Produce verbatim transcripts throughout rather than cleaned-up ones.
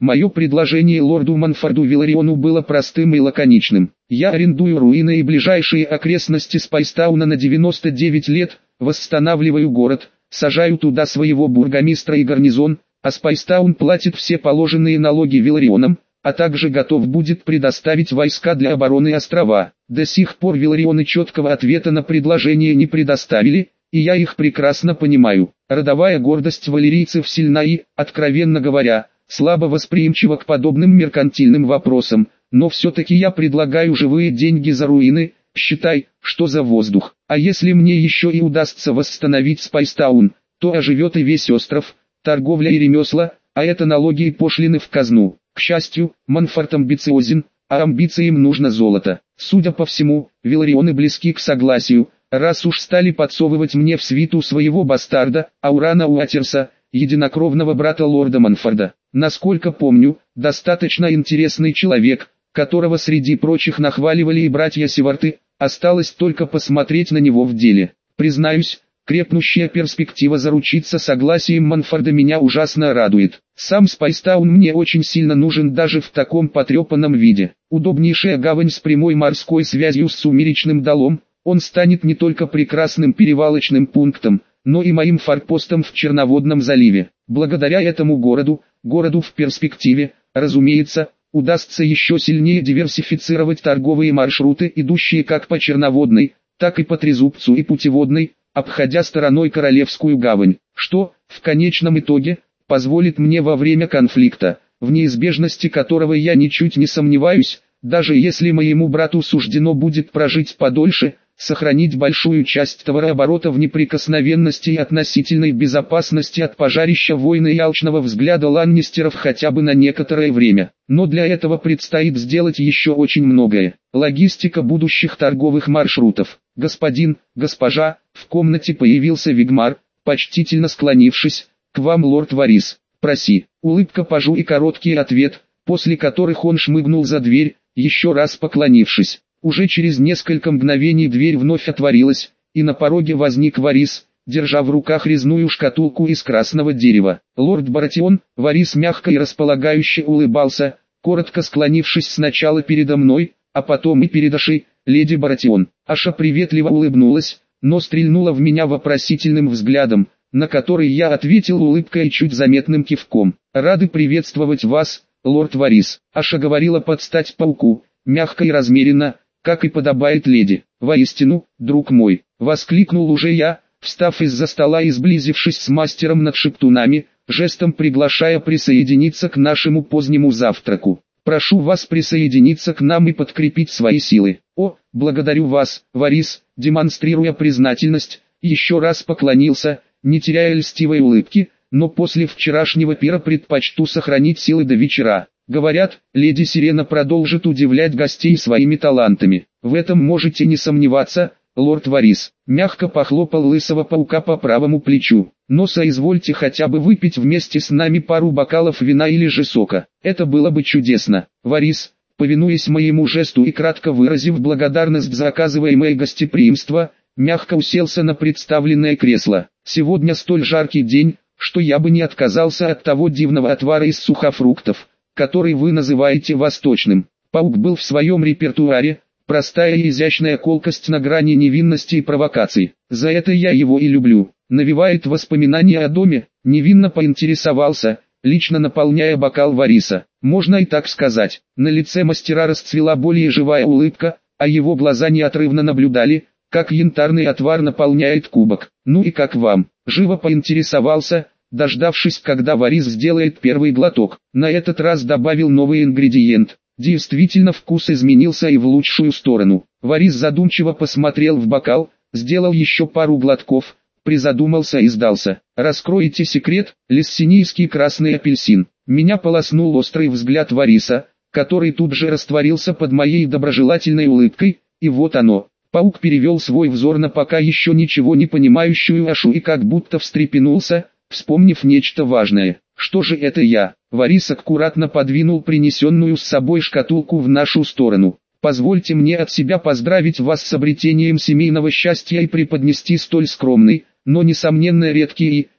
Мое предложение лорду Манфорду Вилариону было простым и лаконичным. Я арендую руины и ближайшие окрестности Спайстауна на девяносто девять лет, восстанавливаю город, сажаю туда своего бургомистра и гарнизон, а Спайстаун платит все положенные налоги Виларионам, а также готов будет предоставить войска для обороны острова. До сих пор Виларионы четкого ответа на предложение не предоставили, и я их прекрасно понимаю. Родовая гордость валерийцев сильна и, откровенно говоря, слабо восприимчива к подобным меркантильным вопросам, но все-таки я предлагаю живые деньги за руины, считай, что за воздух. А если мне еще и удастся восстановить Спайстаун, то оживет и весь остров, торговля и ремесла, а это налоги и пошлины в казну. К счастью, Манфорд амбициозен, а амбициям нужно золото. Судя по всему, Виларионы близки к согласию, раз уж стали подсовывать мне в свиту своего бастарда, Аурана Уатерса, единокровного брата лорда Манфорда. Насколько помню, достаточно интересный человек, которого среди прочих нахваливали и братья Севарты, осталось только посмотреть на него в деле. Признаюсь, крепнущая перспектива заручиться согласием Манфорда меня ужасно радует. Сам Спайстаун мне очень сильно нужен даже в таком потрепанном виде. Удобнейшая гавань с прямой морской связью с Сумеречным Долом, он станет не только прекрасным перевалочным пунктом, но и моим форпостом в Черноводном заливе. Благодаря этому городу, городу в перспективе, разумеется, удастся еще сильнее диверсифицировать торговые маршруты, идущие как по Черноводной, так и по Трезубцу и Путеводной, обходя стороной Королевскую гавань, что, в конечном итоге, позволит мне во время конфликта, в неизбежности которого я ничуть не сомневаюсь, даже если моему брату суждено будет прожить подольше, сохранить большую часть товарооборота в неприкосновенности и относительной безопасности от пожарища войны и алчного взгляда ланнистеров хотя бы на некоторое время. Но для этого предстоит сделать еще очень многое. Логистика будущих торговых маршрутов. Господин, госпожа, в комнате появился Вигмар, почтительно склонившись, к вам лорд Варис, проси. Улыбка пажу и короткий ответ, после которых он шмыгнул за дверь, еще раз поклонившись. Уже через несколько мгновений дверь вновь отворилась, и на пороге возник Варис, держа в руках резную шкатулку из красного дерева. Лорд Баратион, Варис мягко и располагающе улыбался, коротко склонившись сначала передо мной, а потом и перед Ашей, леди Баратион. Аша приветливо улыбнулась, но стрельнула в меня вопросительным взглядом, на который я ответил улыбкой и чуть заметным кивком. «Рады приветствовать вас, лорд Варис». Аша говорила под стать пауку, мягко и размеренно, как и подобает леди. «Воистину, друг мой», — воскликнул уже я, встав из-за стола и сблизившись с мастером над шептунами, жестом приглашая присоединиться к нашему позднему завтраку. «Прошу вас присоединиться к нам и подкрепить свои силы». «О, благодарю вас, Варис», демонстрируя признательность, еще раз поклонился, не теряя льстивой улыбки, но после вчерашнего пира предпочту сохранить силы до вечера. Говорят, леди Сирена продолжит удивлять гостей своими талантами. В этом можете не сомневаться, лорд Варис. Мягко похлопал лысого паука по правому плечу. Но соизвольте хотя бы выпить вместе с нами пару бокалов вина или же сока. Это было бы чудесно. Варис, повинуясь моему жесту и кратко выразив благодарность за оказываемое гостеприимство, мягко уселся на представленное кресло. Сегодня столь жаркий день, что я бы не отказался от того дивного отвара из сухофруктов, который вы называете восточным. Паук был в своем репертуаре, простая и изящная колкость на грани невинности и провокаций. За это я его и люблю. Навевает воспоминания о доме, невинно поинтересовался, лично наполняя бокал Вариса. Можно и так сказать. На лице мастера расцвела более живая улыбка, а его глаза неотрывно наблюдали, как янтарный отвар наполняет кубок. «Ну и как вам?» Живо поинтересовался, дождавшись, когда Варис сделает первый глоток. На этот раз добавил новый ингредиент. Действительно, вкус изменился и в лучшую сторону. Варис задумчиво посмотрел в бокал, сделал еще пару глотков, призадумался и сдался. «Раскроете секрет?» Лессинийский красный апельсин. Меня полоснул острый взгляд Вариса, который тут же растворился под моей доброжелательной улыбкой, и вот оно. Паук перевел свой взор на пока еще ничего не понимающую Ашу и как будто встрепенулся, вспомнив нечто важное. «Что же это я?» Варис аккуратно подвинул принесенную с собой шкатулку в нашу сторону. «Позвольте мне от себя поздравить вас с обретением семейного счастья и преподнести столь скромный, но несомненно редкий и,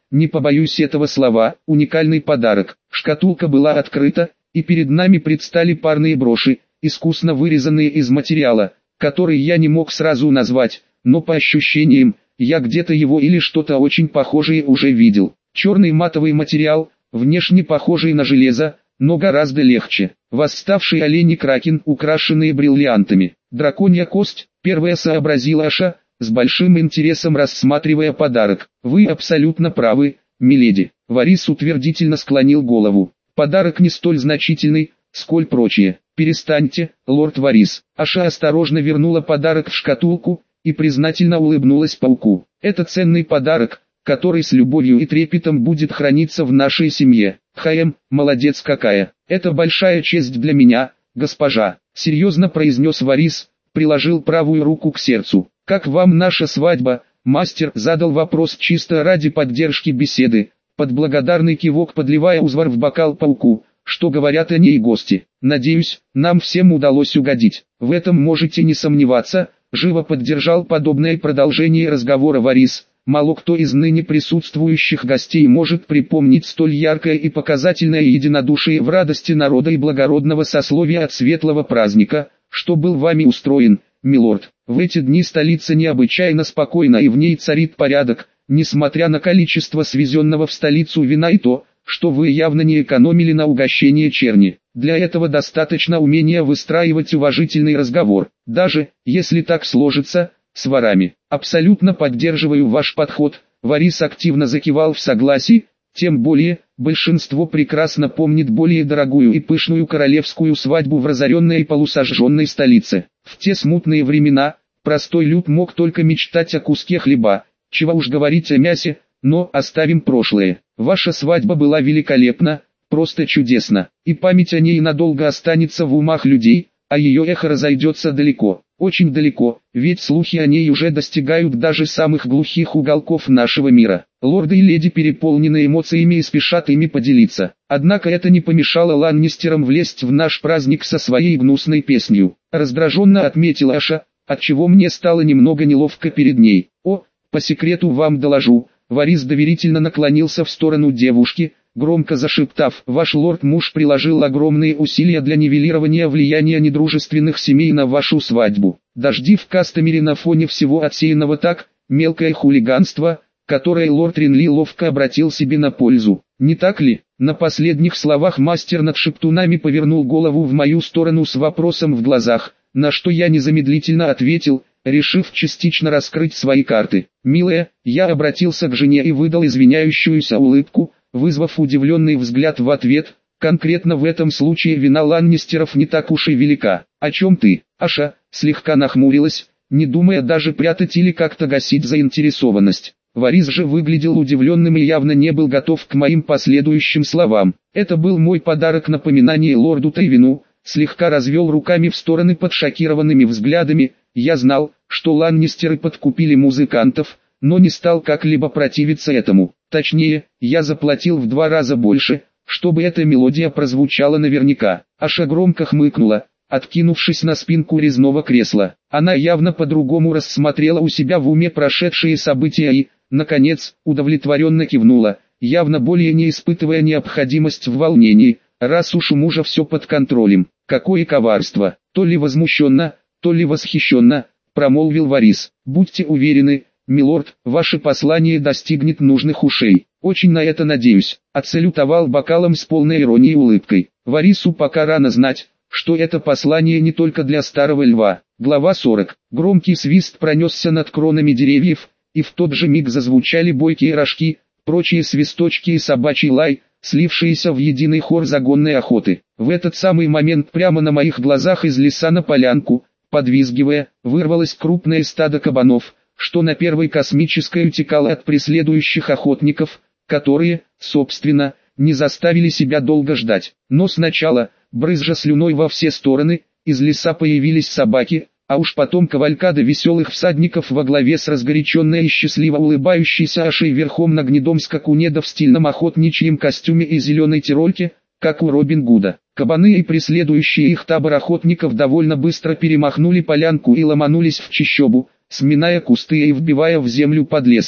не побоюсь этого слова, уникальный подарок. Шкатулка была открыта, и перед нами предстали парные броши, искусно вырезанные из материала, который я не мог сразу назвать, но по ощущениям, я где-то его или что-то очень похожее уже видел. Черный матовый материал, внешне похожий на железо, но гораздо легче. Восставший олень кракен, украшенные бриллиантами. Драконья кость, первая сообразила Аша, с большим интересом рассматривая подарок. Вы абсолютно правы, миледи. Варис утвердительно склонил голову. Подарок не столь значительный, сколь прочие. Перестаньте, лорд Варис. Аша осторожно вернула подарок в шкатулку и признательно улыбнулась пауку. Это ценный подарок, который с любовью и трепетом будет храниться в нашей семье. Хаем, молодец какая. Это большая честь для меня, госпожа. Серьезно произнес Варис, приложил правую руку к сердцу. Как вам наша свадьба? Мастер задал вопрос чисто ради поддержки беседы, под благодарный кивок подливая узвар в бокал пауку. Что говорят о ней гости? Надеюсь, нам всем удалось угодить. В этом можете не сомневаться, живо поддержал подобное продолжение разговора Варис. Мало кто из ныне присутствующих гостей может припомнить столь яркое и показательное единодушие в радости народа и благородного сословия от светлого праздника, что был вами устроен, милорд. В эти дни столица необычайно спокойна и в ней царит порядок, несмотря на количество свезенного в столицу вина и то, что вы явно не экономили на угощение черни. Для этого достаточно умения выстраивать уважительный разговор, даже, если так сложится, с ворами. Абсолютно поддерживаю ваш подход. Варис активно закивал в согласии, тем более, большинство прекрасно помнит более дорогую и пышную королевскую свадьбу в разоренной и полусожженной столице. В те смутные времена, простой люд мог только мечтать о куске хлеба, чего уж говорить о мясе, но оставим прошлое. Ваша свадьба была великолепна, просто чудесно, и память о ней надолго останется в умах людей, а ее эхо разойдется далеко, очень далеко, ведь слухи о ней уже достигают даже самых глухих уголков нашего мира. Лорды и леди переполнены эмоциями и спешат ими поделиться. Однако это не помешало Ланнистерам влезть в наш праздник со своей гнусной песнью. Раздраженно отметила Аша, отчего мне стало немного неловко перед ней. О, по секрету вам доложу. Варис доверительно наклонился в сторону девушки, громко зашептав: «Ваш лорд-муж приложил огромные усилия для нивелирования влияния недружественных семей на вашу свадьбу. Дожди в Кастомере на фоне всего отсеянного так, мелкое хулиганство, которое лорд Ринли ловко обратил себе на пользу. Не так ли?» На последних словах мастер над шептунами повернул голову в мою сторону с вопросом в глазах, на что я незамедлительно ответил, решив частично раскрыть свои карты. «Милая», я обратился к жене и выдал извиняющуюся улыбку, вызвав удивленный взгляд в ответ. «Конкретно в этом случае вина Ланнистеров не так уж и велика. О чем ты?» Аша слегка нахмурилась, не думая даже прятать или как-то гасить заинтересованность. Варис же выглядел удивленным и явно не был готов к моим последующим словам. «Это был мой подарок, напоминание лорду Тейвину», слегка развел руками в стороны под шокированными взглядами. «Я знал, что Ланнистеры подкупили музыкантов, но не стал как-либо противиться этому. Точнее, я заплатил в два раза больше, чтобы эта мелодия прозвучала наверняка». Аша громко хмыкнула, откинувшись на спинку резного кресла. Она явно по-другому рассмотрела у себя в уме прошедшие события и, наконец, удовлетворенно кивнула, явно более не испытывая необходимость в волнении, раз уж у мужа все под контролем. «Какое коварство!» То ли возмущенно, то ли восхищенно, промолвил Варис. «Будьте уверены, милорд, ваше послание достигнет нужных ушей. Очень на это надеюсь», отсалютовал бокалом с полной иронией улыбкой. Варису пока рано знать, что это послание не только для старого льва. Глава сорок. Громкий свист пронесся над кронами деревьев, и в тот же миг зазвучали бойкие рожки, прочие свисточки и собачий лай, слившиеся в единый хор загонной охоты. В этот самый момент прямо на моих глазах из леса на полянку, подвизгивая, вырвалось крупное стадо кабанов, что на первой космической утекало от преследующих охотников, которые, собственно, не заставили себя долго ждать. Но сначала, брызжа слюной во все стороны, из леса появились собаки, а уж потом кавалькада веселых всадников во главе с разгоряченной и счастливо улыбающейся Ашей верхом на гнедом скакуне да в стильном охотничьем костюме и зеленой тирольке, как у Робин Гуда. Кабаны и преследующие их табор охотников довольно быстро перемахнули полянку и ломанулись в чащобу, сминая кусты и вбивая в землю подлесок.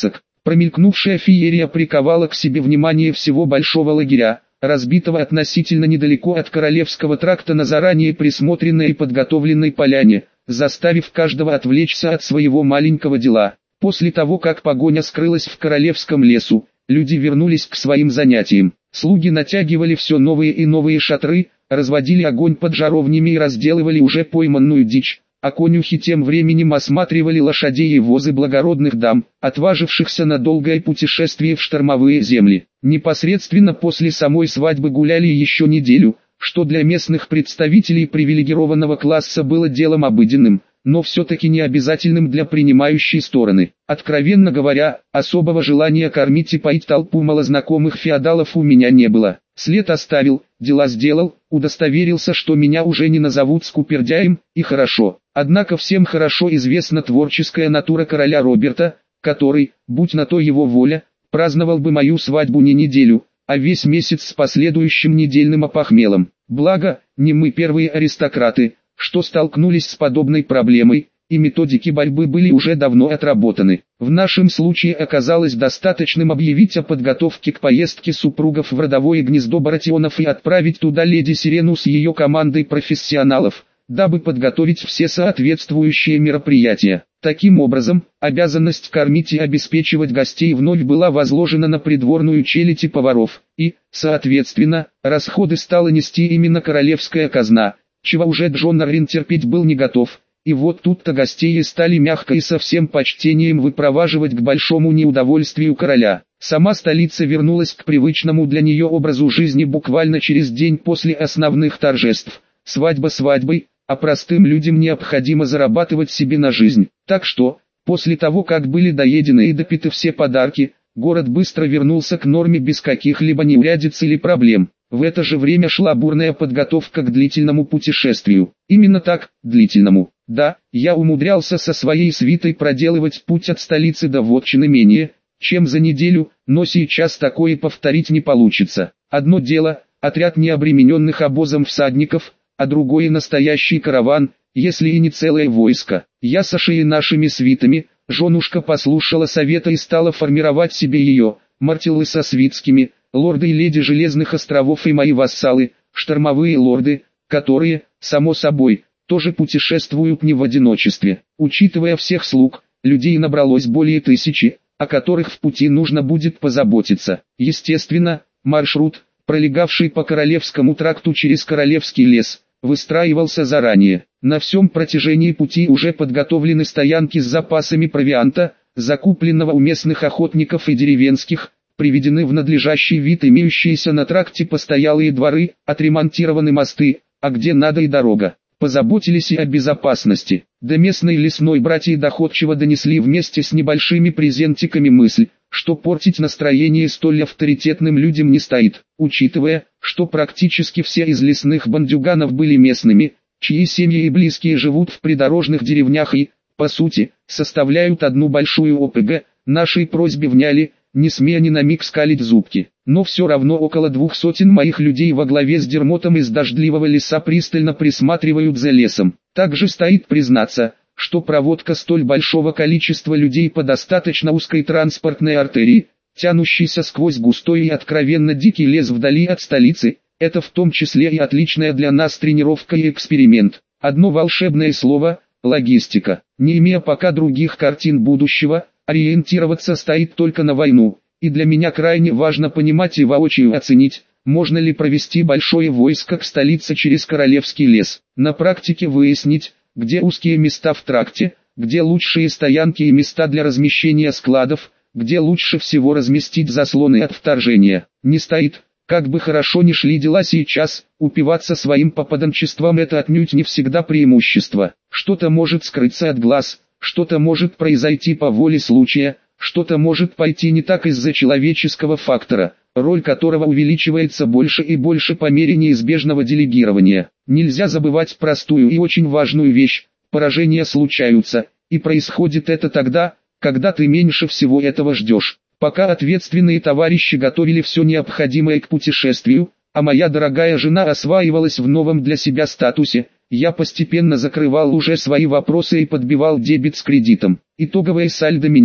Промелькнувшая феерия приковала к себе внимание всего большого лагеря, разбитого относительно недалеко от Королевского тракта на заранее присмотренной и подготовленной поляне, заставив каждого отвлечься от своего маленького дела. После того, как погоня скрылась в Королевском лесу, люди вернулись к своим занятиям. Слуги натягивали все новые и новые шатры, разводили огонь под жаровнями и разделывали уже пойманную дичь, а конюхи тем временем осматривали лошадей и возы благородных дам, отважившихся на долгое путешествие в штормовые земли. Непосредственно после самой свадьбы гуляли еще неделю, что для местных представителей привилегированного класса было делом обыденным, но все-таки не обязательным для принимающей стороны. Откровенно говоря, особого желания кормить и поить толпу малознакомых феодалов у меня не было. След оставил, дела сделал, удостоверился, что меня уже не назовут скупердяем, и хорошо. Однако всем хорошо известна творческая натура короля Роберта, который, будь на то его воля, праздновал бы мою свадьбу не неделю, а весь месяц с последующим недельным опохмелом. Благо, не мы первые аристократы, что столкнулись с подобной проблемой, и методики борьбы были уже давно отработаны. В нашем случае оказалось достаточным объявить о подготовке к поездке супругов в родовое гнездо Баратионов и отправить туда леди Сирену с ее командой профессионалов, дабы подготовить все соответствующие мероприятия. Таким образом, обязанность кормить и обеспечивать гостей вновь была возложена на придворную челядь и поваров, и, соответственно, расходы стала нести именно королевская казна, чего уже Джон Аррин терпеть был не готов. И вот тут-то гостей стали мягко и со всем почтением выпроваживать к большому неудовольствию короля. Сама столица вернулась к привычному для нее образу жизни буквально через день после основных торжеств. Свадьба свадьбой, а простым людям необходимо зарабатывать себе на жизнь. Так что, после того как были доедены и допиты все подарки, город быстро вернулся к норме без каких-либо неурядиц или проблем. В это же время шла бурная подготовка к длительному путешествию. Именно так, длительному. Да, я умудрялся со своей свитой проделывать путь от столицы до вотчины менее, чем за неделю, но сейчас такое повторить не получится. Одно дело, отряд необремененных обозом всадников, а другое настоящий караван, если и не целое войско. Я со шеей нашими свитами, женушка послушала совета и стала формировать себе ее, мартиллы со свитскими, лорды и леди Железных островов и мои вассалы, штормовые лорды, которые, само собой, тоже путешествуют не в одиночестве. Учитывая всех слуг, людей набралось более тысячи, о которых в пути нужно будет позаботиться. Естественно, маршрут, пролегавший по Королевскому тракту через Королевский лес, выстраивался заранее. На всем протяжении пути уже подготовлены стоянки с запасами провианта, закупленного у местных охотников и деревенских, приведены в надлежащий вид имеющиеся на тракте постоялые дворы, отремонтированы мосты, а где надо и дорога. Позаботились и о безопасности. До местной лесной братьи доходчиво донесли вместе с небольшими презентиками мысль, что портить настроение столь авторитетным людям не стоит, учитывая, что практически все из лесных бандюганов были местными, чьи семьи и близкие живут в придорожных деревнях и, по сути, составляют одну большую О П Г, нашей просьбе вняли, не смея ни на миг скалить зубки. Но все равно около двух сотен моих людей во главе с Дермотом из дождливого леса пристально присматривают за лесом. Также стоит признаться, что проводка столь большого количества людей по достаточно узкой транспортной артерии, тянущейся сквозь густой и откровенно дикий лес вдали от столицы, это в том числе и отличная для нас тренировка и эксперимент. Одно волшебное слово – логистика. Не имея пока других картин будущего, ориентироваться стоит только на войну. И для меня крайне важно понимать и воочию оценить, можно ли провести большое войско к столице через Королевский лес. На практике выяснить, где узкие места в тракте, где лучшие стоянки и места для размещения складов, где лучше всего разместить заслоны от вторжения. Не стоит, как бы хорошо ни шли дела сейчас, упиваться своим попаданчеством — это отнюдь не всегда преимущество. Что-то может скрыться от глаз, что-то может произойти по воле случая, что-то может пойти не так из-за человеческого фактора, роль которого увеличивается больше и больше по мере неизбежного делегирования. Нельзя забывать простую и очень важную вещь: поражения случаются, и происходит это тогда, когда ты меньше всего этого ждешь. Пока ответственные товарищи готовили все необходимое к путешествию, а моя дорогая жена осваивалась в новом для себя статусе, я постепенно закрывал уже свои вопросы и подбивал дебет с кредитом. Итоговое сальдо меня,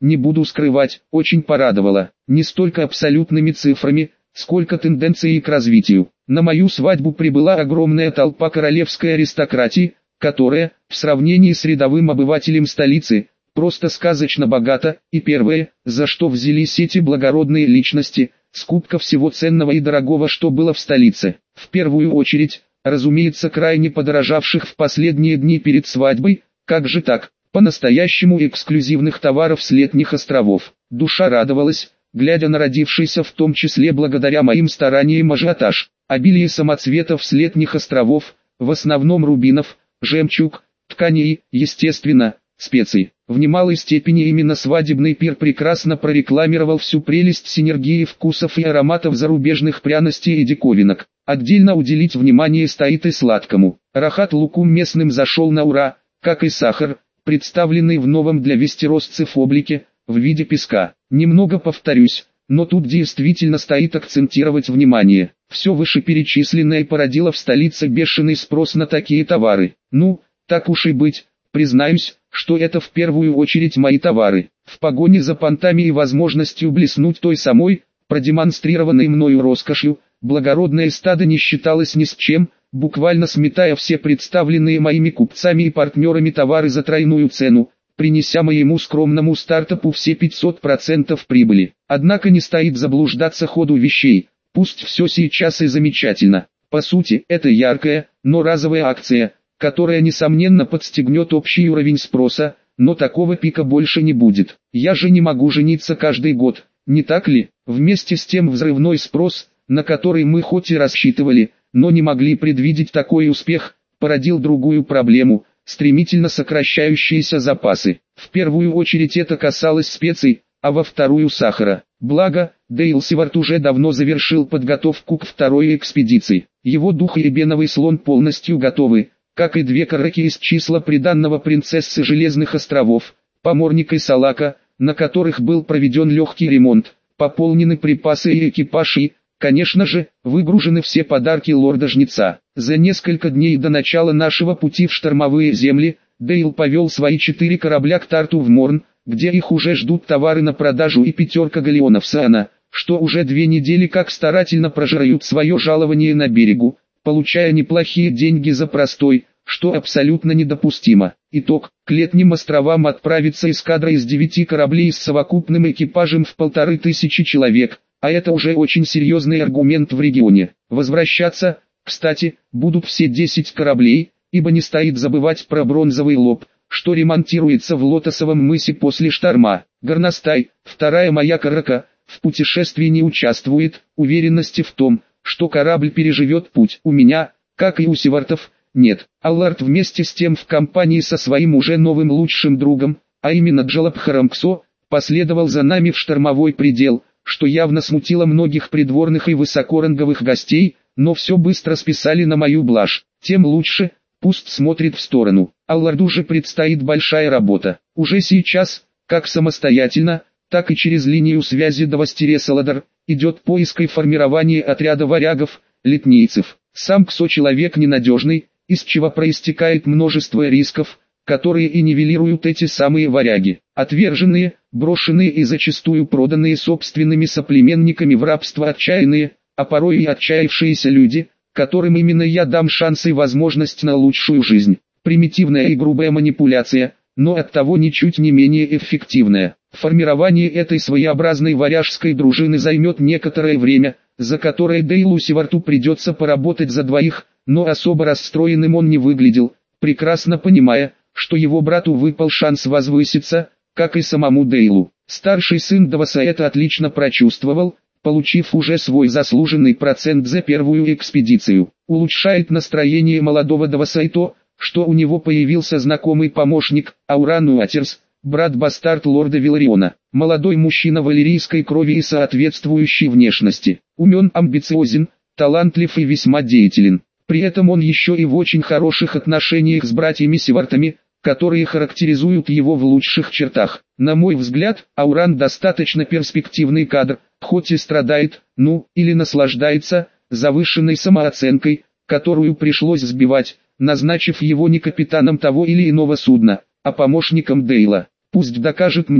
не буду скрывать, очень порадовало. Не столько абсолютными цифрами, сколько тенденцией к развитию. На мою свадьбу прибыла огромная толпа королевской аристократии, которая, в сравнении с рядовым обывателем столицы, просто сказочно богата, и первое, за что взялись эти благородные личности, скупка всего ценного и дорогого, что было в столице. В первую очередь, разумеется, крайне подорожавших в последние дни перед свадьбой, как же так, по-настоящему эксклюзивных товаров с летних островов. Душа радовалась, глядя на родившийся в том числе благодаря моим стараниям ажиотаж. Обилие самоцветов с летних островов, в основном рубинов, жемчуг, тканей, естественно, специй. В немалой степени именно свадебный пир прекрасно прорекламировал всю прелесть синергии вкусов и ароматов зарубежных пряностей и диковинок. Отдельно уделить внимание стоит и сладкому. Рахат-лукум местным зашел на ура, как и сахар, представленный в новом для вестеросцев облике, в виде песка. Немного повторюсь, но тут действительно стоит акцентировать внимание. Все вышеперечисленное породило в столице бешеный спрос на такие товары. Ну, так уж и быть, признаюсь, что это в первую очередь мои товары. В погоне за понтами и возможностью блеснуть той самой, продемонстрированной мною роскошью, благородное стадо не считалось ни с чем, буквально сметая все представленные моими купцами и партнерами товары за тройную цену, принеся моему скромному стартапу все пятьсот процентов прибыли. Однако не стоит заблуждаться ходу вещей, пусть все сейчас и замечательно. По сути, это яркая, но разовая акция, которая несомненно подстегнет общий уровень спроса, но такого пика больше не будет. Я же не могу жениться каждый год, не так ли? Вместе с тем взрывной спрос, на который мы хоть и рассчитывали, но не могли предвидеть такой успех, породил другую проблему – стремительно сокращающиеся запасы. В первую очередь это касалось специй, а во вторую сахара. Благо, Дейл Сивард уже давно завершил подготовку к второй экспедиции. Его дух и эбеновый слон полностью готовы, как и две караки из числа приданного принцессы Железных островов, поморник и салака, на которых был проведен легкий ремонт, пополнены припасы и экипаж и, конечно же, выгружены все подарки лорда-жнеца. За несколько дней до начала нашего пути в штормовые земли, Дейл повел свои четыре корабля к Тарту в Морн, где их уже ждут товары на продажу и пятерка галеонов Саана, что уже две недели как старательно прожирают свое жалование на берегу, получая неплохие деньги за простой, что абсолютно недопустимо. Итог: к летним островам отправится эскадра из девяти кораблей с совокупным экипажем в полторы тысячи человек, а это уже очень серьезный аргумент в регионе. Возвращаться, кстати, будут все десять кораблей, ибо не стоит забывать про бронзовый лоб, что ремонтируется в Лотосовом мысе после шторма. Горностай, вторая моя карака, в путешествии не участвует. Уверенности в том, что корабль переживет путь, у меня, как и у Сивартов, нет. Аллард вместе с тем в компании со своим уже новым лучшим другом, а именно Джалабхаром Ксо, последовал за нами в штормовой предел, что явно смутило многих придворных и высокоранговых гостей, но все быстро списали на мою блажь. Тем лучше, пусть смотрит в сторону. Алларду же предстоит большая работа. Уже сейчас, как самостоятельно, так и через линию связи до Вастересаладар, идет поиск и формирование отряда варягов, летнийцев. Сам Ксо человек ненадежный, из чего проистекает множество рисков, которые и нивелируют эти самые варяги. Отверженные, брошенные и зачастую проданные собственными соплеменниками в рабство отчаянные, а порой и отчаявшиеся люди, которым именно я дам шанс и возможность на лучшую жизнь. Примитивная и грубая манипуляция, но оттого ничуть не менее эффективная. Формирование этой своеобразной варяжской дружины займет некоторое время, за которое Дейлу Сиварту придется поработать за двоих, но особо расстроенным он не выглядел, прекрасно понимая, что его брату выпал шанс возвыситься, как и самому Дейлу. Старший сын Даваса это отлично прочувствовал, получив уже свой заслуженный процент за первую экспедицию. Улучшает настроение молодого Даваса и то, что у него появился знакомый помощник, Ауран Уатерс, брат-бастард лорда Вилариона. Молодой мужчина валерийской крови и соответствующей внешности. Умен, амбициозен, талантлив и весьма деятелен. При этом он еще и в очень хороших отношениях с братьями Сивартами, которые характеризуют его в лучших чертах. На мой взгляд, Ауран достаточно перспективный кадр, хоть и страдает, ну, или наслаждается, завышенной самооценкой, которую пришлось сбивать, назначив его не капитаном того или иного судна, а помощником Дейла. Пусть докажет мне,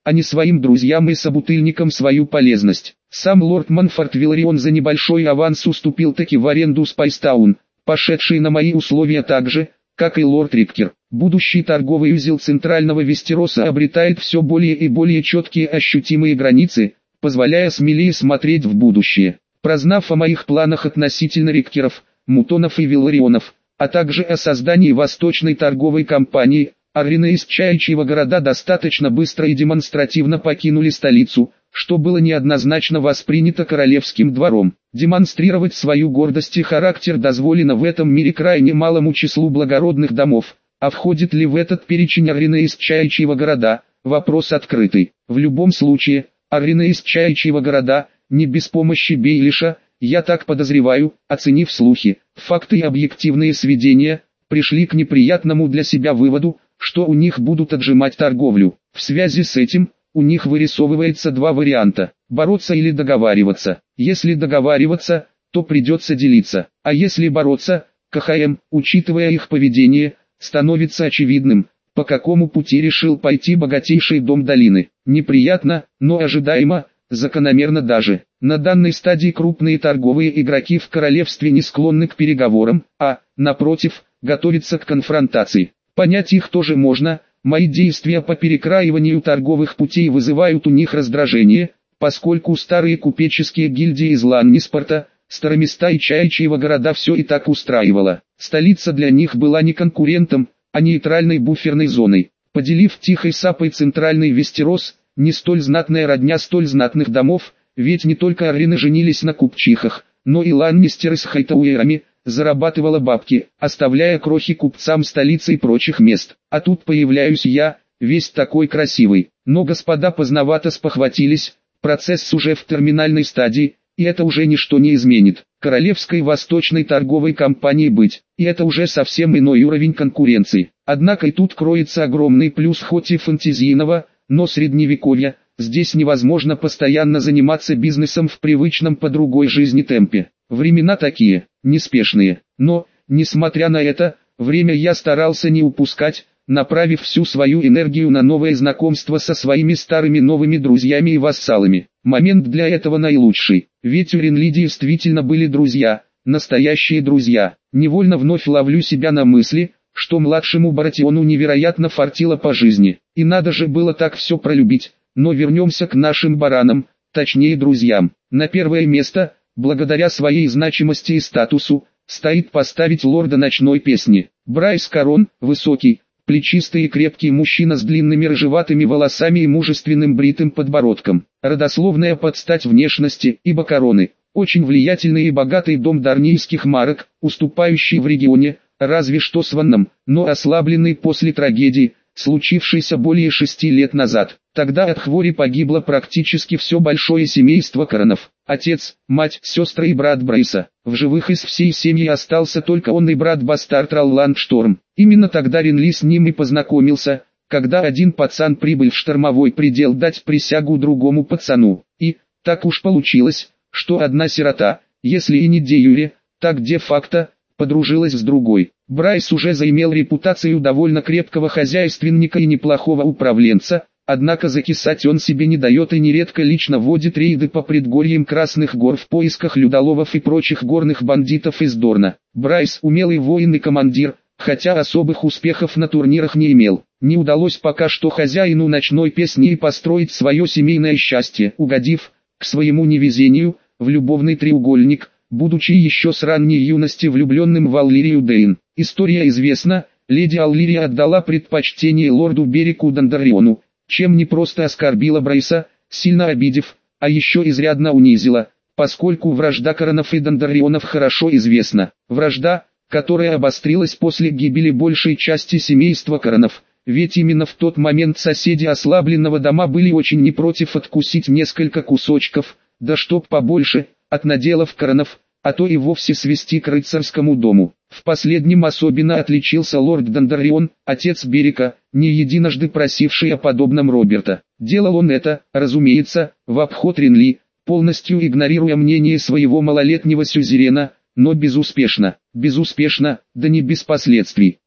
а не своим друзьям и собутыльникам свою полезность. Сам лорд Манфорд Виларион за небольшой аванс уступил таки в аренду Спайстаун, пошедший на мои условия так же, как и лорд Рипкер. Будущий торговый узел Центрального Вестероса обретает все более и более четкие ощутимые границы, позволяя смелее смотреть в будущее. Прознав о моих планах относительно Риккеров, Мутонов и Виларионов, а также о создании Восточной торговой компании, аррины из Чаячьего города достаточно быстро и демонстративно покинули столицу, что было неоднозначно воспринято королевским двором. Демонстрировать свою гордость и характер дозволено в этом мире крайне малому числу благородных домов, а входит ли в этот перечень аррины из Чаячьего города, вопрос открытый. В любом случае, аррины из Чаячьего города, не без помощи Бейлиша, я так подозреваю, оценив слухи, факты и объективные сведения, пришли к неприятному для себя выводу, что у них будут отжимать торговлю. В связи с этим, у них вырисовывается два варианта: бороться или договариваться. Если договариваться, то придется делиться, а если бороться, КХМ, учитывая их поведение, становится очевидным, по какому пути решил пойти богатейший дом долины. Неприятно, но ожидаемо, закономерно даже. На данной стадии крупные торговые игроки в королевстве не склонны к переговорам, а, напротив, готовятся к конфронтации. Понять их тоже можно, мои действия по перекраиванию торговых путей вызывают у них раздражение, поскольку старые купеческие гильдии из Ланниспорта, Староместа и Чаячьего города все и так устраивало. Столица для них была не конкурентом, а нейтральной буферной зоной. Поделив тихой сапой центральный Вестерос, не столь знатная родня столь знатных домов, ведь не только аррины женились на купчихах, но и Ланнистеры с Хайтауэрами, зарабатывала бабки, оставляя крохи купцам столицы и прочих мест. А тут появляюсь я, весь такой красивый. Но господа поздновато спохватились, процесс уже в терминальной стадии, и это уже ничто не изменит. Королевской Восточной торговой компании быть, и это уже совсем иной уровень конкуренции. Однако и тут кроется огромный плюс хоть и фэнтезийного, но средневековья. Здесь невозможно постоянно заниматься бизнесом в привычном по другой жизни темпе. Времена такие, неспешные, но, несмотря на это, время я старался не упускать, направив всю свою энергию на новое знакомство со своими старыми новыми друзьями и вассалами. Момент для этого наилучший, ведь у Ренли действительно были друзья, настоящие друзья. Невольно вновь ловлю себя на мысли, что младшему Баратиону невероятно фартило по жизни, и надо же было так все пролюбить. Но вернемся к нашим баранам, точнее друзьям. На первое место, благодаря своей значимости и статусу, стоит поставить лорда ночной песни. Брайс Корон, высокий, плечистый и крепкий мужчина с длинными рыжеватыми волосами и мужественным бритым подбородком. Родословная под стать внешности, ибо Короны – очень влиятельный и богатый дом дарнийских марок, уступающий в регионе, разве что Сванном, но ослабленный после трагедии, случившейся более шести лет назад. Тогда от хвори погибло практически все большое семейство Коронов. Отец, мать, сестры и брат Брайса. В живых из всей семьи остался только он и брат-бастард Ролланд Шторм. Именно тогда Ренли с ним и познакомился, когда один пацан прибыл в штормовой предел дать присягу другому пацану. И, так уж получилось, что одна сирота, если и не де юре, так де-факто, подружилась с другой. Брайс уже заимел репутацию довольно крепкого хозяйственника и неплохого управленца, однако закисать он себе не дает и нередко лично водит рейды по предгорьям Красных гор в поисках людоловов и прочих горных бандитов из Дорна. Брайс умелый воин и командир, хотя особых успехов на турнирах не имел. Не удалось пока что хозяину ночной песни и построить свое семейное счастье, угодив, к своему невезению, в любовный треугольник, будучи еще с ранней юности влюбленным в Аллирию Дейн. История известна, леди Аллирия отдала предпочтение лорду Берику Дондарриону, чем не просто оскорбила Брайса, сильно обидев, а еще изрядно унизила, поскольку вражда Коронов и Дондаррионов хорошо известна. Вражда, которая обострилась после гибели большей части семейства Коронов, ведь именно в тот момент соседи ослабленного дома были очень не против откусить несколько кусочков, да чтоб побольше, от наделов Коронов, а то и вовсе свести к рыцарскому дому. В последнем особенно отличился лорд Дондаррион, отец Берика, не единожды просивший о подобном Роберта. Делал он это, разумеется, в обход Ренли, полностью игнорируя мнение своего малолетнего сюзерена, но безуспешно, безуспешно, да не без последствий.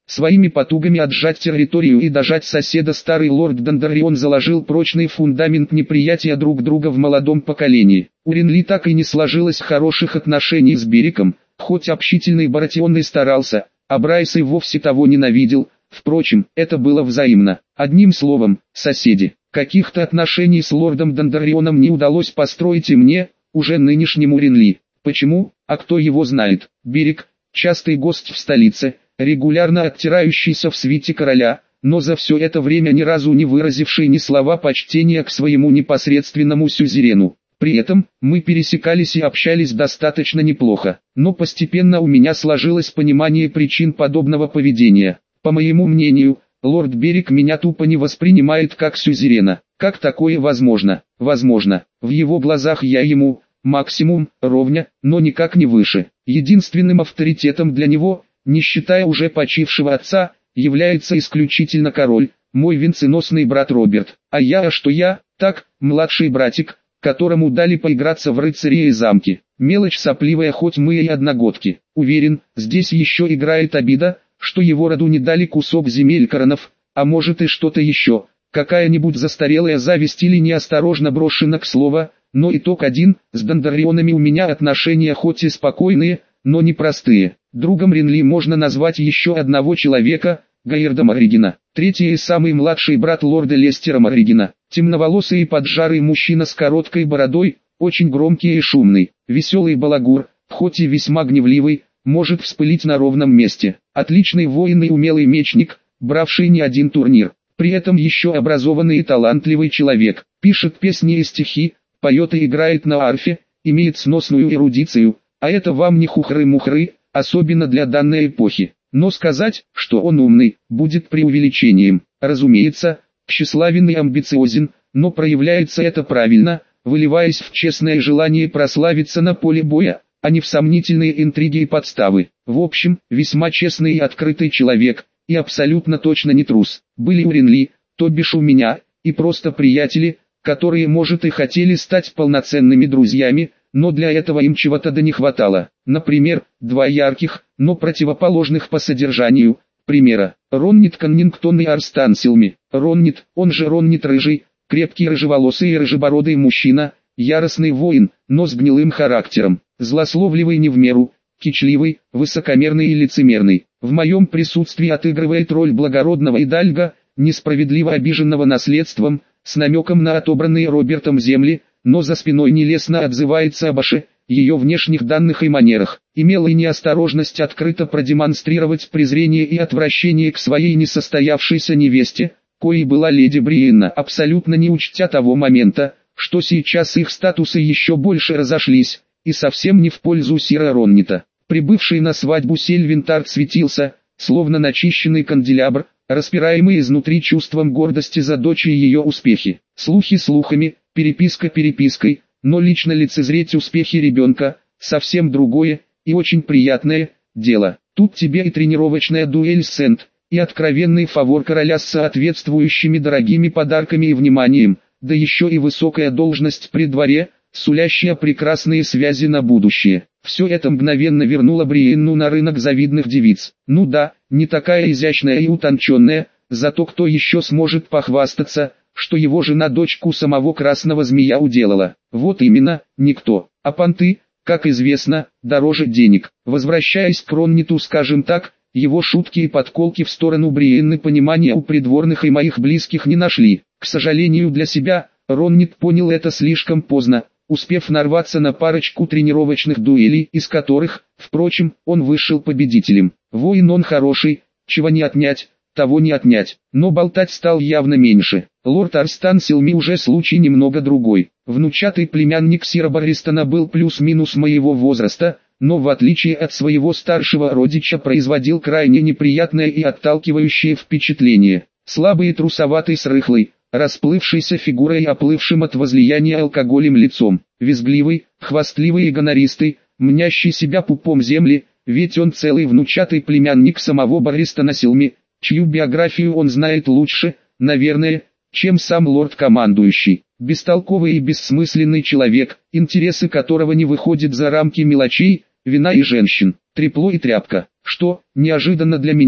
Своими потугами отжать территорию и дожать соседа старый лорд Дондаррион заложил прочный фундамент неприятия друг друга в молодом поколении. У Ренли так и не сложилось хороших отношений с Бериком, хоть общительный Баратион и старался, а Брайс и вовсе того ненавидел. Впрочем, это было взаимно. Одним словом, соседи. Каких-то отношений с лордом Дондаррионом не удалось построить и мне, уже нынешнему Ренли. Почему? А кто его знает? Берик, частый гость в столице, регулярно оттирающийся в свите короля, но за все это время ни разу не выразивший ни слова почтения к своему непосредственному сюзерену. При этом, мы пересекались и общались достаточно неплохо, но постепенно у меня сложилось понимание причин подобного поведения. По моему мнению, лорд Берик меня тупо не воспринимает как сюзерена. Как такое возможно? Возможно, в его глазах я ему, максимум, ровня, но никак не выше. Единственным авторитетом для него, не считая уже почившего отца, является исключительно король, мой венценосный брат Роберт. А я, а что я? Так, младший братик, которому дали поиграться в рыцари и замки. Мелочь сопливая, хоть мы и одногодки. Уверен, здесь еще играет обида, что его роду не дали кусок земель коронов, а может и что-то еще, какая-нибудь застарелая зависть или неосторожно брошенное слово, но итог один, с Дондаррионами у меня отношения хоть и спокойные, но непростые. Другом Ренли можно назвать еще одного человека, Гаирда Морригена. Третий и самый младший брат лорда Лестера Морригена, темноволосый и поджарый мужчина с короткой бородой, очень громкий и шумный, веселый балагур, хоть и весьма гневливый, может вспылить на ровном месте. Отличный воин и умелый мечник, бравший не один турнир. При этом еще образованный и талантливый человек. Пишет песни и стихи, поет и играет на арфе, имеет сносную эрудицию, а это вам не хухры-мухры, особенно для данной эпохи. Но сказать, что он умный, будет преувеличением. Разумеется, тщеславен и амбициозен, но проявляется это правильно, выливаясь в честное желание прославиться на поле боя, а не в сомнительные интриги и подставы. В общем, весьма честный и открытый человек, и абсолютно точно не трус. Были у Ренли, то бишь у меня, и просто приятели, которые, может, и хотели стать полноценными друзьями, но для этого им чего-то да не хватало. Например, два ярких, но противоположных по содержанию примера. Роннит Коннингтон и Арстан Силми. Роннит, он же Роннит Рыжий, крепкий рыжеволосый и рыжебородый мужчина, яростный воин, но с гнилым характером, злословливый не в меру, кичливый, высокомерный и лицемерный. В моем присутствии отыгрывает роль благородного идальга, несправедливо обиженного наследством, с намеком на отобранные Робертом земли, но за спиной нелестно отзывается об Аше, ее внешних данных и манерах. Имел и неосторожность открыто продемонстрировать презрение и отвращение к своей несостоявшейся невесте, коей была леди Бриенна, абсолютно не учтя того момента, что сейчас их статусы еще больше разошлись, и совсем не в пользу сира Роннита. Прибывший на свадьбу Сельвинтард светился, словно начищенный канделябр, распираемый изнутри чувством гордости за дочь и ее успехи. Слухи слухами, переписка перепиской, но лично лицезреть успехи ребенка – совсем другое и очень приятное дело. Тут тебе и тренировочная дуэль с Сент, и откровенный фавор короля с соответствующими дорогими подарками и вниманием, да еще и высокая должность при дворе, сулящая прекрасные связи на будущее. Все это мгновенно вернуло Бриенну на рынок завидных девиц. Ну да, не такая изящная и утонченная, зато кто еще сможет похвастаться, что его жена дочку самого красного змея уделала. Вот именно, никто. А понты, как известно, дороже денег. Возвращаясь к Ронниту, скажем так, его шутки и подколки в сторону Бриенны понимания у придворных и моих близких не нашли. К сожалению для себя, Роннит понял это слишком поздно, успев нарваться на парочку тренировочных дуэлей, из которых, впрочем, он вышел победителем. Воин он хороший, чего не отнять, того не отнять, но болтать стал явно меньше. Лорд Арстан Силми уже случай немного другой. Внучатый племянник сира Барристона был плюс-минус моего возраста, но в отличие от своего старшего родича производил крайне неприятное и отталкивающее впечатление. Слабый и трусоватый с рыхлой, расплывшейся фигурой и оплывшим от возлияния алкоголем лицом, визгливый, хвастливый и гонористый, мнящий себя пупом земли, ведь он целый внучатый племянник самого Барристона Силми, чью биографию он знает лучше, наверное, чем сам лорд-командующий. Бестолковый и бессмысленный человек, интересы которого не выходят за рамки мелочей, вина и женщин, трепло и тряпка. Что, неожиданно для меня,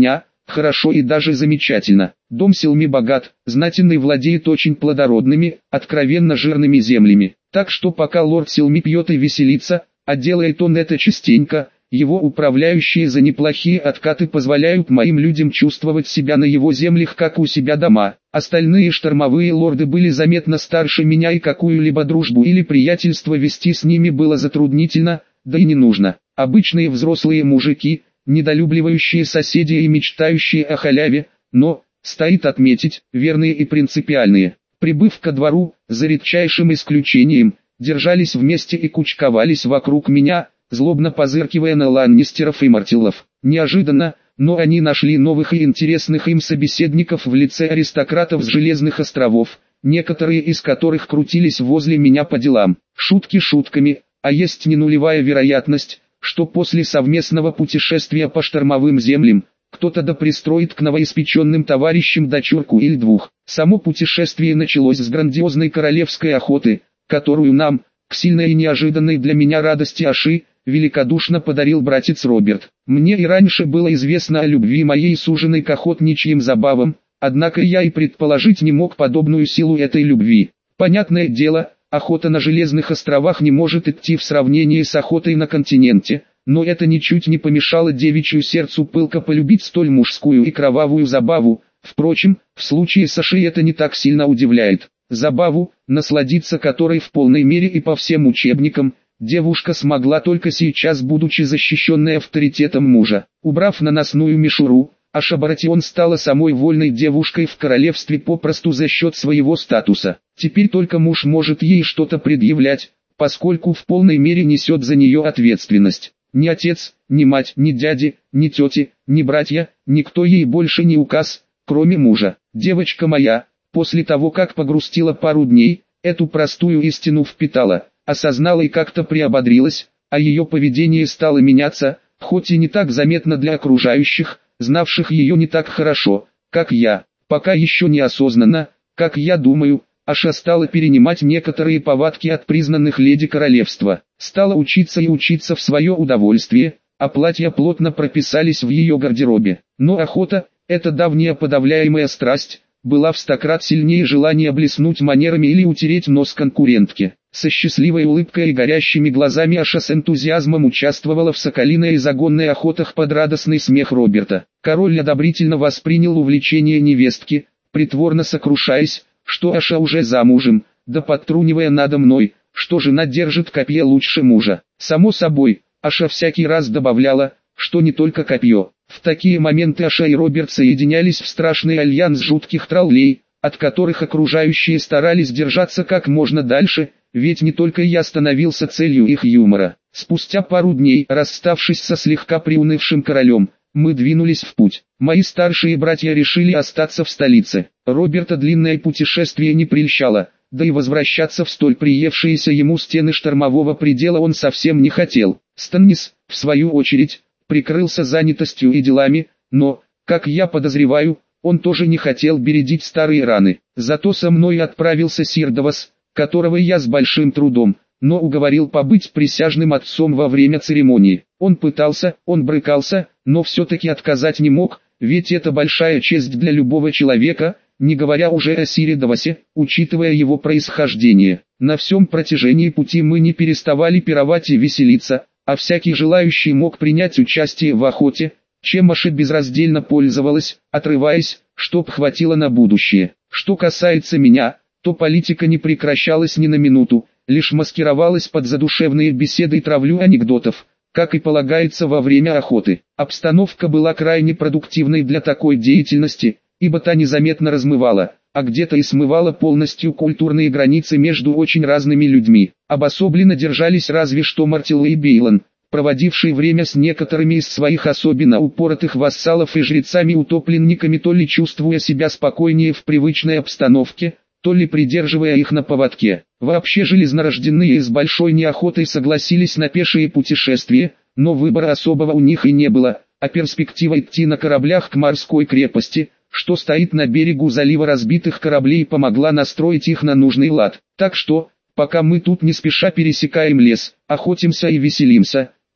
хорошо и даже замечательно. Дом Селми богат, знатен и владеет очень плодородными, откровенно жирными землями. Так что пока лорд Селми пьет и веселится, а делает он это частенько, его управляющие за неплохие откаты позволяют моим людям чувствовать себя на его землях как у себя дома. Остальные штормовые лорды были заметно старше меня, и какую-либо дружбу или приятельство вести с ними было затруднительно, да и не нужно. Обычные взрослые мужики, недолюбливающие соседей и мечтающие о халяве, но, стоит отметить, верные и принципиальные. Прибыв ко двору, за редчайшим исключением, держались вместе и кучковались вокруг меня, злобно позыркивая на ланнистеров и мартиллов. Неожиданно, но они нашли новых и интересных им собеседников в лице аристократов с Железных островов, некоторые из которых крутились возле меня по делам. Шутки шутками, а есть не нулевая вероятность, что после совместного путешествия по штормовым землям, кто-то да пристроит к новоиспеченным товарищам дочурку или двух. Само путешествие началось с грандиозной королевской охоты, которую нам, к сильной и неожиданной для меня радости Аши, великодушно подарил братец Роберт. Мне и раньше было известно о любви моей суженой к охотничьим забавам, однако я и предположить не мог подобную силу этой любви. Понятное дело, охота на Железных островах не может идти в сравнении с охотой на континенте, но это ничуть не помешало девичью сердцу пылко полюбить столь мужскую и кровавую забаву. Впрочем, в случае с Ашей это не так сильно удивляет. Забаву, насладиться которой в полной мере и по всем учебникам, девушка смогла только сейчас, будучи защищенной авторитетом мужа. Убрав наносную мишуру, Аша Баратион стала самой вольной девушкой в королевстве попросту за счет своего статуса. Теперь только муж может ей что-то предъявлять, поскольку в полной мере несет за нее ответственность. Ни отец, ни мать, ни дяди, ни тети, ни братья, никто ей больше не указ, кроме мужа. Девочка моя, после того как погрустила пару дней, эту простую истину впитала, осознала и как-то приободрилась, а ее поведение стало меняться, хоть и не так заметно для окружающих, знавших ее не так хорошо, как я. Пока еще неосознанно, как я думаю, Аша стала перенимать некоторые повадки от признанных леди королевства. Стала учиться и учиться в свое удовольствие, а платья плотно прописались в ее гардеробе. Но охота, эта давняя подавляемая страсть, была в сто крат сильнее желания блеснуть манерами или утереть нос конкурентке. Со счастливой улыбкой и горящими глазами Аша с энтузиазмом участвовала в соколиной и загонной охотах под радостный смех Роберта. Король одобрительно воспринял увлечение невестки, притворно сокрушаясь, что Аша уже замужем, да подтрунивая надо мной, что жена держит копье лучше мужа. Само собой, Аша всякий раз добавляла, что не только копье. В такие моменты Аша и Роберт соединялись в страшный альянс жутких троллей, от которых окружающие старались держаться как можно дальше, ведь не только я становился целью их юмора. Спустя пару дней, расставшись со слегка приунывшим королем, мы двинулись в путь. Мои старшие братья решили остаться в столице. Роберта длинное путешествие не прельщало, да и возвращаться в столь приевшиеся ему стены штормового предела он совсем не хотел. Станнис, в свою очередь, прикрылся занятостью и делами, но, как я подозреваю, он тоже не хотел бередить старые раны. Зато со мной отправился Сирдовас, которого я с большим трудом, но уговорил побыть присяжным отцом во время церемонии. Он пытался, он брыкался, но все-таки отказать не мог, ведь это большая честь для любого человека, не говоря уже о Сирдовасе, учитывая его происхождение. На всем протяжении пути мы не переставали пировать и веселиться, а всякий желающий мог принять участие в охоте, чем Аша безраздельно пользовалась, отрываясь, чтоб хватило на будущее. Что касается меня, то политика не прекращалась ни на минуту, лишь маскировалась под задушевные беседы и травлю анекдотов, как и полагается во время охоты. Обстановка была крайне продуктивной для такой деятельности, ибо та незаметно размывала, а где-то и смывала полностью культурные границы между очень разными людьми. Обособленно держались разве что Мартилл и Бейлон, проводивший время с некоторыми из своих особенно упоротых вассалов и жрецами-утопленниками, то ли чувствуя себя спокойнее в привычной обстановке, то ли придерживая их на поводке. Вообще железнорожденные с большой неохотой согласились на пешие путешествия, но выбора особого у них и не было, а перспектива идти на кораблях к морской крепости, что стоит на берегу залива разбитых кораблей, помогла настроить их на нужный лад. Так что, пока мы тут не спеша пересекаем лес, охотимся и веселимся,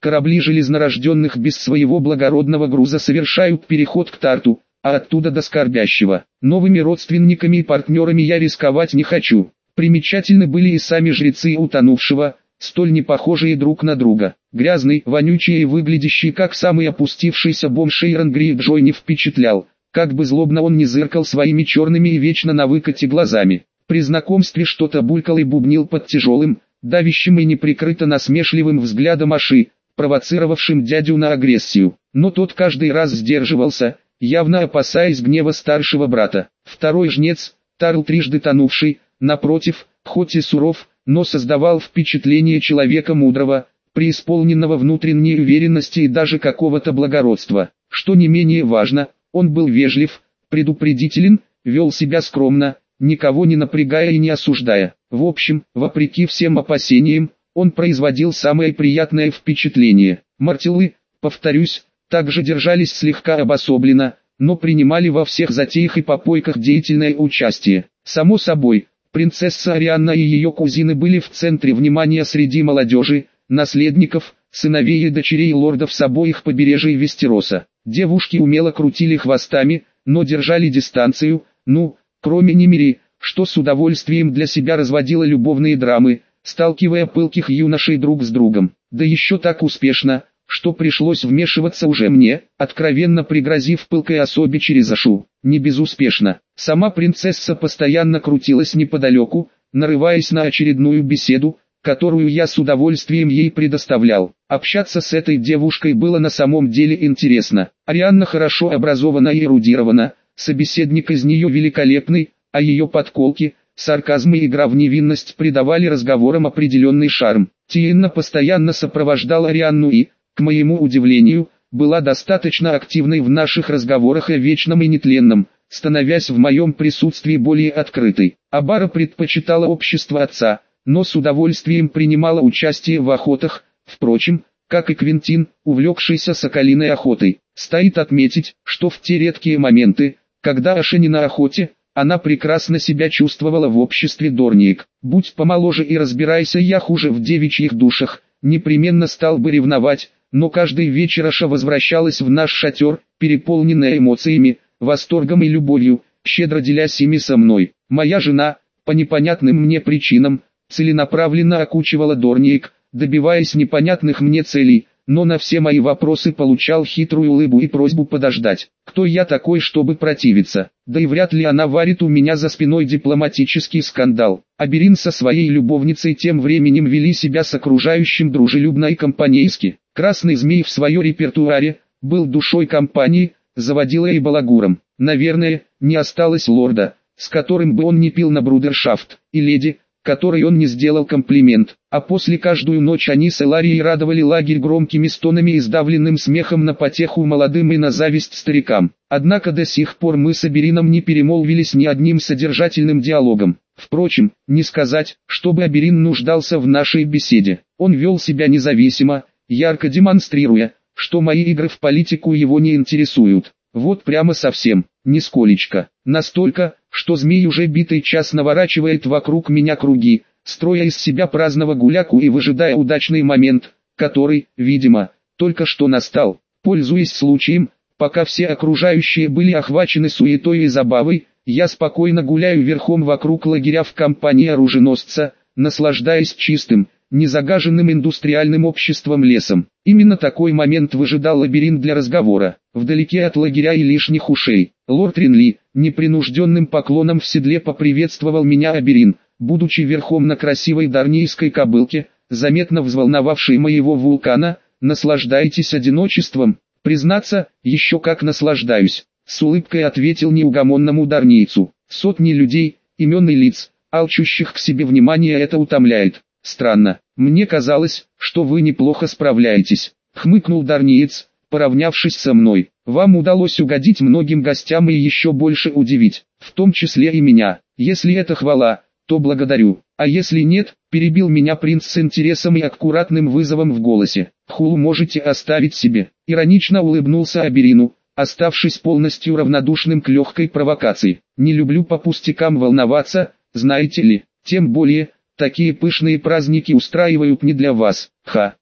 корабли железнорожденных без своего благородного груза совершают переход к Тарту, а оттуда до Скорбящего. Новыми родственниками и партнерами я рисковать не хочу. Примечательны были и сами жрецы утонувшего, столь не похожие друг на друга. Грязный, вонючий и выглядящий как самый опустившийся бомж Шейрон Грейджой не впечатлял, как бы злобно он ни зыркал своими черными и вечно на выкате глазами. При знакомстве что-то булькал и бубнил под тяжелым, давящим и неприкрыто насмешливым взглядом Аши, провоцировавшим дядю на агрессию. Но тот каждый раз сдерживался, явно опасаясь гнева старшего брата. Второй жнец, Тарл трижды тонувший, напротив, хоть и суров, но создавал впечатление человека мудрого, преисполненного внутренней уверенности и даже какого-то благородства. Что не менее важно, он был вежлив, предупредителен, вел себя скромно, никого не напрягая и не осуждая. В общем, вопреки всем опасениям, он производил самое приятное впечатление. Мартеллы, повторюсь, также держались слегка обособленно, но принимали во всех затеях и попойках деятельное участие. Само собой, принцесса Арианна и ее кузины были в центре внимания среди молодежи, наследников, сыновей и дочерей лордов с обоих побережий Вестероса. Девушки умело крутили хвостами, но держали дистанцию, ну, кроме Немири, что с удовольствием для себя разводила любовные драмы, сталкивая пылких юношей друг с другом. Да еще так успешно, что пришлось вмешиваться уже мне, откровенно пригрозив пылкой особе через Ашу. Не безуспешно. Сама принцесса постоянно крутилась неподалеку, нарываясь на очередную беседу, которую я с удовольствием ей предоставлял. Общаться с этой девушкой было на самом деле интересно. Арианна хорошо образована и эрудирована, собеседник из нее великолепный, а ее подколки, сарказм и игра в невинность придавали разговорам определенный шарм. Тиенна постоянно сопровождала Арианну и, к моему удивлению, была достаточно активной в наших разговорах о вечном и нетленном, становясь в моем присутствии более открытой. Абара предпочитала общество отца, но с удовольствием принимала участие в охотах, впрочем, как и Квинтин, увлекшийся соколиной охотой. Стоит отметить, что в те редкие моменты, когда Аша не на охоте, она прекрасно себя чувствовала в обществе Дорниек. Будь помоложе и разбирайся я хуже в девичьих душах, непременно стал бы ревновать, но каждый вечер Аша возвращалась в наш шатер, переполненная эмоциями, восторгом и любовью, щедро делясь ими со мной. Моя жена, по непонятным мне причинам, целенаправленно окучивала Дорниек, добиваясь непонятных мне целей, но на все мои вопросы получал хитрую улыбку и просьбу подождать. Кто я такой, чтобы противиться? Да и вряд ли она варит у меня за спиной дипломатический скандал. Аберин со своей любовницей тем временем вели себя с окружающим дружелюбно и компанейски. Красный змей в своем репертуаре, был душой компании, заводилой и балагуром. Наверное, не осталось лорда, с которым бы он не пил на брудершафт, и леди, которой он не сделал комплимент, а после каждую ночь они с Эларией радовали лагерь громкими стонами и сдавленным смехом на потеху молодым и на зависть старикам. Однако до сих пор мы с Аберином не перемолвились ни одним содержательным диалогом. Впрочем, не сказать, чтобы Аберин нуждался в нашей беседе. Он вел себя независимо, ярко демонстрируя, что мои игры в политику его не интересуют. Вот прямо совсем, нисколечко. Настолько, что змей уже битый час наворачивает вокруг меня круги, строя из себя праздного гуляку и выжидая удачный момент, который, видимо, только что настал. Пользуясь случаем, пока все окружающие были охвачены суетой и забавой, я спокойно гуляю верхом вокруг лагеря в компании оруженосца, наслаждаясь чистым, незагаженным индустриальным обществом лесом. Именно такой момент выжидал лабиринт для разговора, вдалеке от лагеря и лишних ушей. Лорд Ринли, непринужденным поклоном в седле поприветствовал меня Аберин, будучи верхом на красивой дарнийской кобылке, заметно взволновавшей моего вулкана. «Наслаждаетесь одиночеством?» «Признаться, еще как наслаждаюсь», — с улыбкой ответил неугомонному дарнийцу. «Сотни людей, имен и лиц, алчущих к себе внимания, это утомляет. Странно, мне казалось, что вы неплохо справляетесь», — хмыкнул дарниец, поравнявшись со мной. «Вам удалось угодить многим гостям и еще больше удивить, в том числе и меня. Если это хвала, то благодарю, а если нет», — перебил меня принц с интересом и аккуратным вызовом в голосе. «Хулу можете оставить себе», — иронично улыбнулся Аберину, оставшись полностью равнодушным к легкой провокации. «Не люблю по пустякам волноваться, знаете ли, тем более, такие пышные праздники устраивают не для вас». Ха,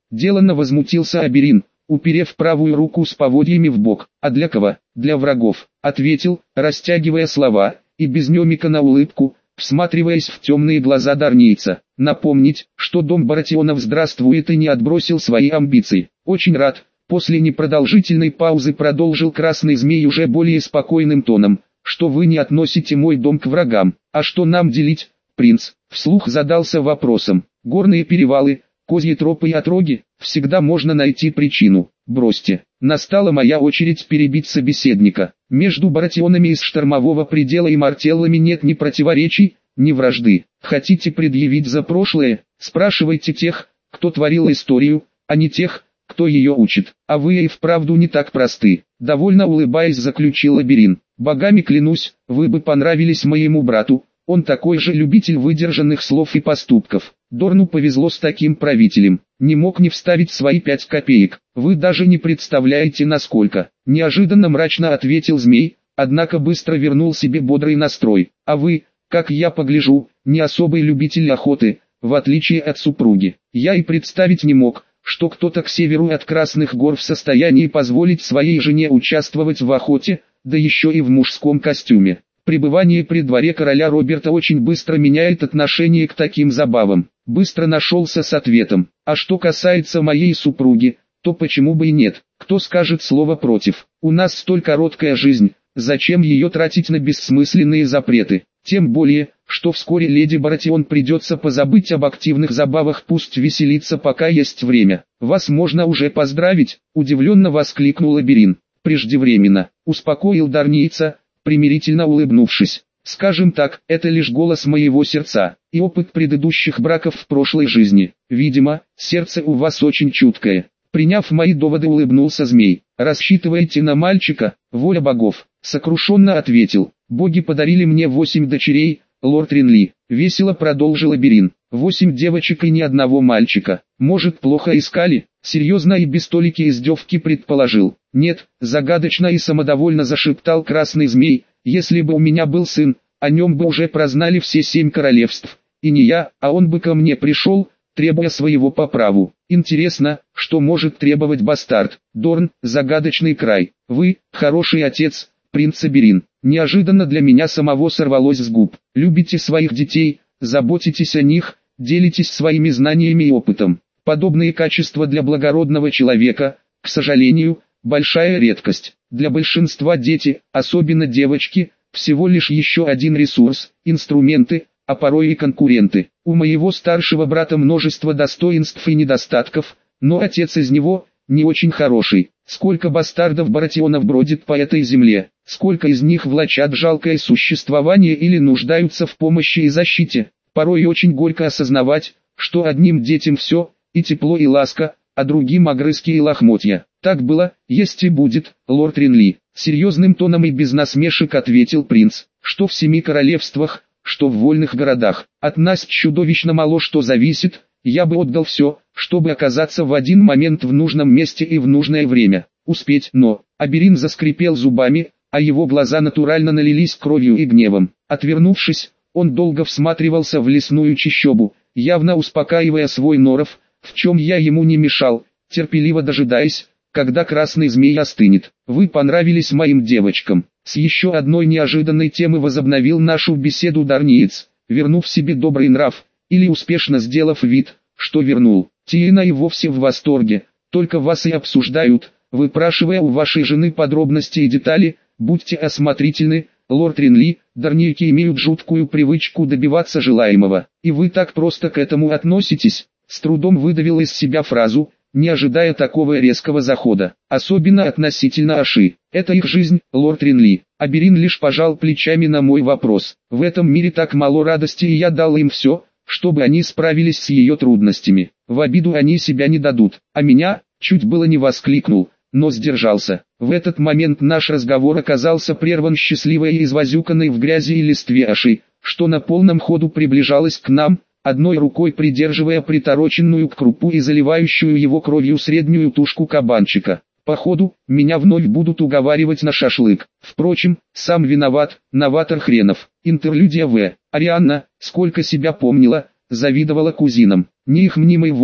Деланно возмутился Аберин, уперев правую руку с поводьями в бок. «А для кого?» «Для врагов», — ответил, растягивая слова, и без намека на улыбку, всматриваясь в темные глаза дарнийца. «Напомнить, что дом Баратионов здравствует и не отбросил свои амбиции. Очень рад». После непродолжительной паузы продолжил Красный Змей уже более спокойным тоном, «что вы не относите мой дом к врагам. А что нам делить?» Принц вслух задался вопросом. «Горные перевалы, козьи тропы и отроги, всегда можно найти причину. Бросьте». Настала моя очередь перебить собеседника. Между Баратионами из штормового предела и Мартеллами нет ни противоречий, ни вражды. Хотите предъявить за прошлое? Спрашивайте тех, кто творил историю, а не тех, кто ее учит. А вы и вправду не так просты. Довольно улыбаясь, заключил Аберин. Богами клянусь, вы бы понравились моему брату. Он такой же любитель выдержанных слов и поступков. Дорну повезло с таким правителем. Не мог не вставить свои пять копеек. Вы даже не представляете насколько. Неожиданно мрачно ответил Змей, однако быстро вернул себе бодрый настрой. А вы, как я погляжу, не особый любитель охоты, в отличие от супруги. Я и представить не мог, что кто-то к северу от Красных гор в состоянии позволить своей жене участвовать в охоте, да еще и в мужском костюме. Пребывание при дворе короля Роберта очень быстро меняет отношение к таким забавам. Быстро нашелся с ответом. А что касается моей супруги, то почему бы и нет? Кто скажет слово против? У нас столь короткая жизнь, зачем ее тратить на бессмысленные запреты? Тем более, что вскоре леди Баратион придется позабыть об активных забавах, пусть веселится пока есть время. Вас можно уже поздравить, удивленно воскликнул Аберин. Преждевременно, успокоил дарнийца, примирительно улыбнувшись. Скажем так, это лишь голос моего сердца, и опыт предыдущих браков в прошлой жизни. Видимо, сердце у вас очень чуткое. Приняв мои доводы, улыбнулся Змей. Рассчитываете на мальчика? Воля богов. Сокрушенно ответил. Боги подарили мне восемь дочерей, лорд Ринли. Весело продолжил Аберин. Восемь девочек и ни одного мальчика. Может, плохо искали? Серьезно и без толики издевки предположил. Нет, загадочно и самодовольно зашептал Красный Змей. Если бы у меня был сын, о нем бы уже прознали все семь королевств. И не я, а он бы ко мне пришел, требуя своего по праву. Интересно, что может требовать бастард? Дорн, загадочный край. Вы, хороший отец, принц Аберин. Неожиданно для меня самого сорвалось с губ. Любите своих детей, заботитесь о них, делитесь своими знаниями и опытом. Подобные качества для благородного человека, к сожалению, большая редкость. Для большинства дети, особенно девочки, всего лишь еще один ресурс, инструменты, а порой и конкуренты. У моего старшего брата множество достоинств и недостатков, но отец из него не очень хороший. Сколько бастардов Баратионов бродит по этой земле, сколько из них влачат жалкое существование или нуждаются в помощи и защите. Порой очень горько осознавать, что одним детям все, и тепло и ласка, а другим огрызки и лохмотья. Так было, есть и будет, лорд Ринли. Серьезным тоном и без насмешек ответил принц, что в семи королевствах, что в вольных городах. От нас чудовищно мало что зависит, я бы отдал все, чтобы оказаться в один момент в нужном месте и в нужное время. Успеть, но... Аберин заскрипел зубами, а его глаза натурально налились кровью и гневом. Отвернувшись, он долго всматривался в лесную чащобу, явно успокаивая свой норов, в чем я ему не мешал, терпеливо дожидаясь, когда Красный Змей остынет. Вы понравились моим девочкам. С еще одной неожиданной темы возобновил нашу беседу дарниец, вернув себе добрый нрав, или успешно сделав вид, что вернул. Тиена и вовсе в восторге, только вас и обсуждают, выпрашивая у вашей жены подробности и детали. Будьте осмотрительны, лорд Ринли, дарнийки имеют жуткую привычку добиваться желаемого. И вы так просто к этому относитесь? С трудом выдавил из себя фразу, не ожидая такого резкого захода, особенно относительно Аши. Это их жизнь, лорд Ринли. Аберин лишь пожал плечами на мой вопрос. В этом мире так мало радости, и я дал им все, чтобы они справились с ее трудностями. В обиду они себя не дадут, а меня, чуть было не воскликнул, но сдержался. В этот момент наш разговор оказался прерван счастливой и извозюканной в грязи и листве Аши, что на полном ходу приближалась к нам, одной рукой придерживая притороченную к крупу и заливающую его кровью среднюю тушку кабанчика. Походу, меня вновь будут уговаривать на шашлык. Впрочем, сам виноват, новатор хренов. Интерлюдия В. Арианна, сколько себя помнила, завидовала кузинам. Не их мнимой воле,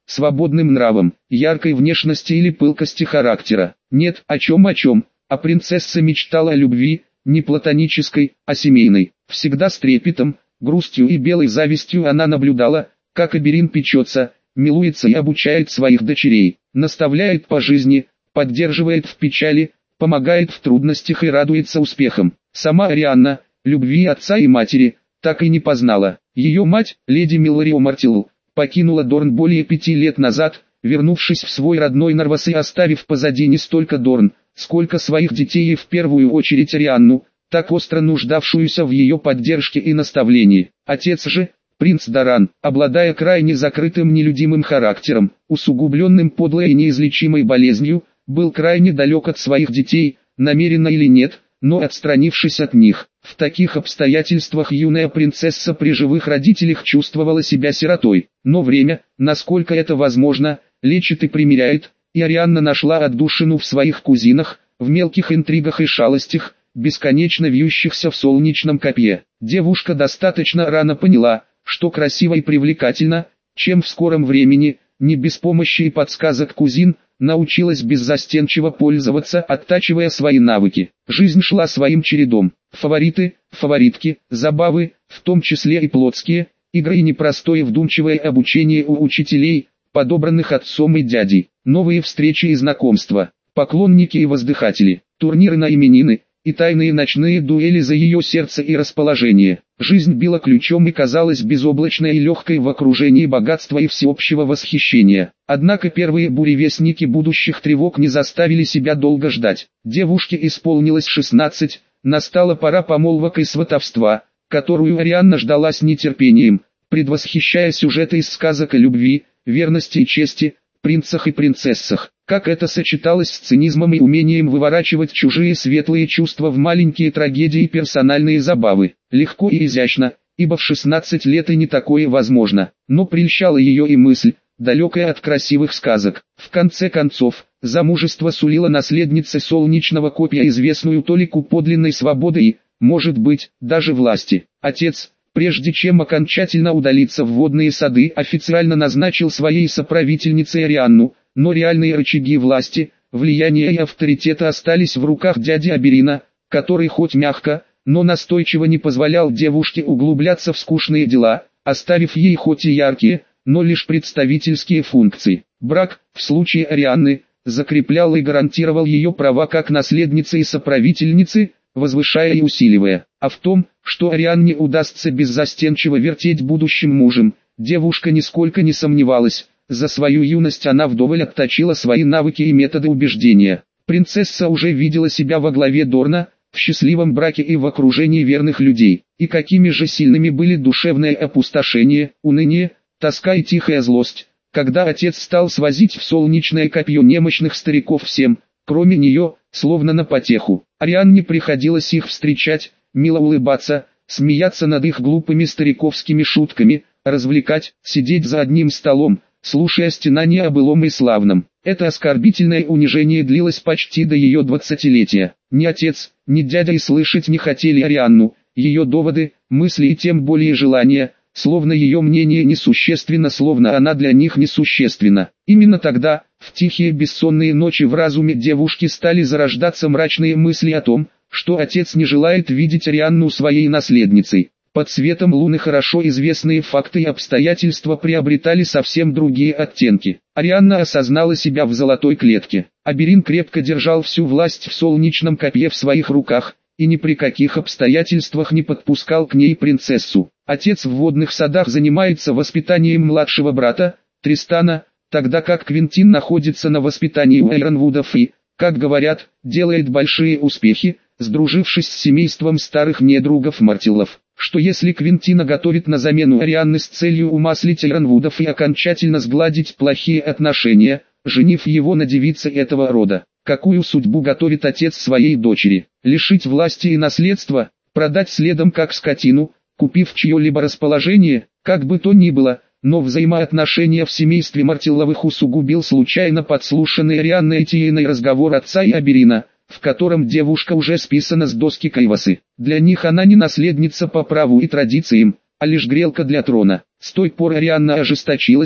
свободным нравом, яркой внешности или пылкости характера. Нет, о чем о чем, а принцесса мечтала о любви, не платонической, а семейной. Всегда с трепетом, грустью и белой завистью она наблюдала, как Аберин печется, милуется и обучает своих дочерей, наставляет по жизни, поддерживает в печали, помогает в трудностях и радуется успехам. Сама Арианна, любви отца и матери, так и не познала. Ее мать, леди Миларио Мартилл, покинула Дорн более пяти лет назад, вернувшись в свой родной Нарвас и оставив позади не столько Дорн, сколько своих детей и в первую очередь Арианну, так остро нуждавшуюся в ее поддержке и наставлении. Отец же, принц Даран, обладая крайне закрытым нелюдимым характером, усугубленным подлой и неизлечимой болезнью, был крайне далек от своих детей, намеренно или нет, но отстранившись от них. В таких обстоятельствах юная принцесса при живых родителях чувствовала себя сиротой. Но время, насколько это возможно, лечит и примиряет, и Арианна нашла отдушину в своих кузинах, в мелких интригах и шалостях, бесконечно вьющихся в солнечном копье. Девушка достаточно рано поняла, что красиво и привлекательно, чем в скором времени, не без помощи и подсказок кузин, научилась беззастенчиво пользоваться, оттачивая свои навыки. Жизнь шла своим чередом. Фавориты, фаворитки, забавы, в том числе и плотские, игры и непростое вдумчивое обучение у учителей, подобранных отцом и дядей, новые встречи и знакомства, поклонники и воздыхатели, турниры на именины, и тайные ночные дуэли за ее сердце и расположение. Жизнь била ключом и казалась безоблачной и легкой в окружении богатства и всеобщего восхищения. Однако первые буревестники будущих тревог не заставили себя долго ждать. Девушке исполнилось шестнадцать, настала пора помолвок и сватовства, которую Арианна ждала с нетерпением, предвосхищая сюжеты из сказок о любви, верности и чести, принцах и принцессах. Как это сочеталось с цинизмом и умением выворачивать чужие светлые чувства в маленькие трагедии и персональные забавы. Легко и изящно, ибо в шестнадцать лет и не такое возможно. Но прельщала ее и мысль, далекая от красивых сказок. В конце концов, замужество сулило наследнице солнечного копья известную толику подлинной свободы и, может быть, даже власти. Отец, прежде чем окончательно удалиться в водные сады, официально назначил своей соправительницей Арианну, но реальные рычаги власти, влияния и авторитета остались в руках дяди Аберина, который хоть мягко, но настойчиво не позволял девушке углубляться в скучные дела, оставив ей хоть и яркие, но лишь представительские функции. Брак, в случае Арианны, закреплял и гарантировал ее права как наследницы и соправительницы, возвышая и усиливая. А в том, что Арианне удастся беззастенчиво вертеть будущим мужем, девушка нисколько не сомневалась. За свою юность она вдоволь отточила свои навыки и методы убеждения. Принцесса уже видела себя во главе Дорна, в счастливом браке и в окружении верных людей. И какими же сильными были душевное опустошение, уныние, тоска и тихая злость, когда отец стал свозить в солнечное копье немощных стариков всем, кроме нее, словно на потеху. Арианне приходилось их встречать, мило улыбаться, смеяться над их глупыми стариковскими шутками, развлекать, сидеть за одним столом, слушая стенания о былом и славном. Это оскорбительное унижение длилось почти до ее двадцатилетия. Ни отец, ни дядя и слышать не хотели Арианну, ее доводы, мысли и тем более желания, словно ее мнение несущественно, словно она для них несущественна. Именно тогда, в тихие бессонные ночи в разуме девушки стали зарождаться мрачные мысли о том, что отец не желает видеть Арианну своей наследницей. Под светом луны хорошо известные факты и обстоятельства приобретали совсем другие оттенки. Арианна осознала себя в золотой клетке. Аберин крепко держал всю власть в солнечном копье в своих руках, и ни при каких обстоятельствах не подпускал к ней принцессу. Отец в водных садах занимается воспитанием младшего брата, Тристана, тогда как Квентин находится на воспитании у Эйронвудов и, как говорят, делает большие успехи, сдружившись с семейством старых недругов Мартиллов. Что если Квентина готовит на замену Арианны с целью умаслить Эйронвудов и окончательно сгладить плохие отношения, женив его на девице этого рода? Какую судьбу готовит отец своей дочери? Лишить власти и наследства, продать следом как скотину, купив чье-либо расположение, как бы то ни было, но взаимоотношения в семействе Мартилловых усугубил случайно подслушанный Арианной Этиеной разговор отца и Аберина, в котором девушка уже списана с доски Кайвасы. Для них она не наследница по праву и традициям, а лишь грелка для трона. С той поры Арианна ожесточилась,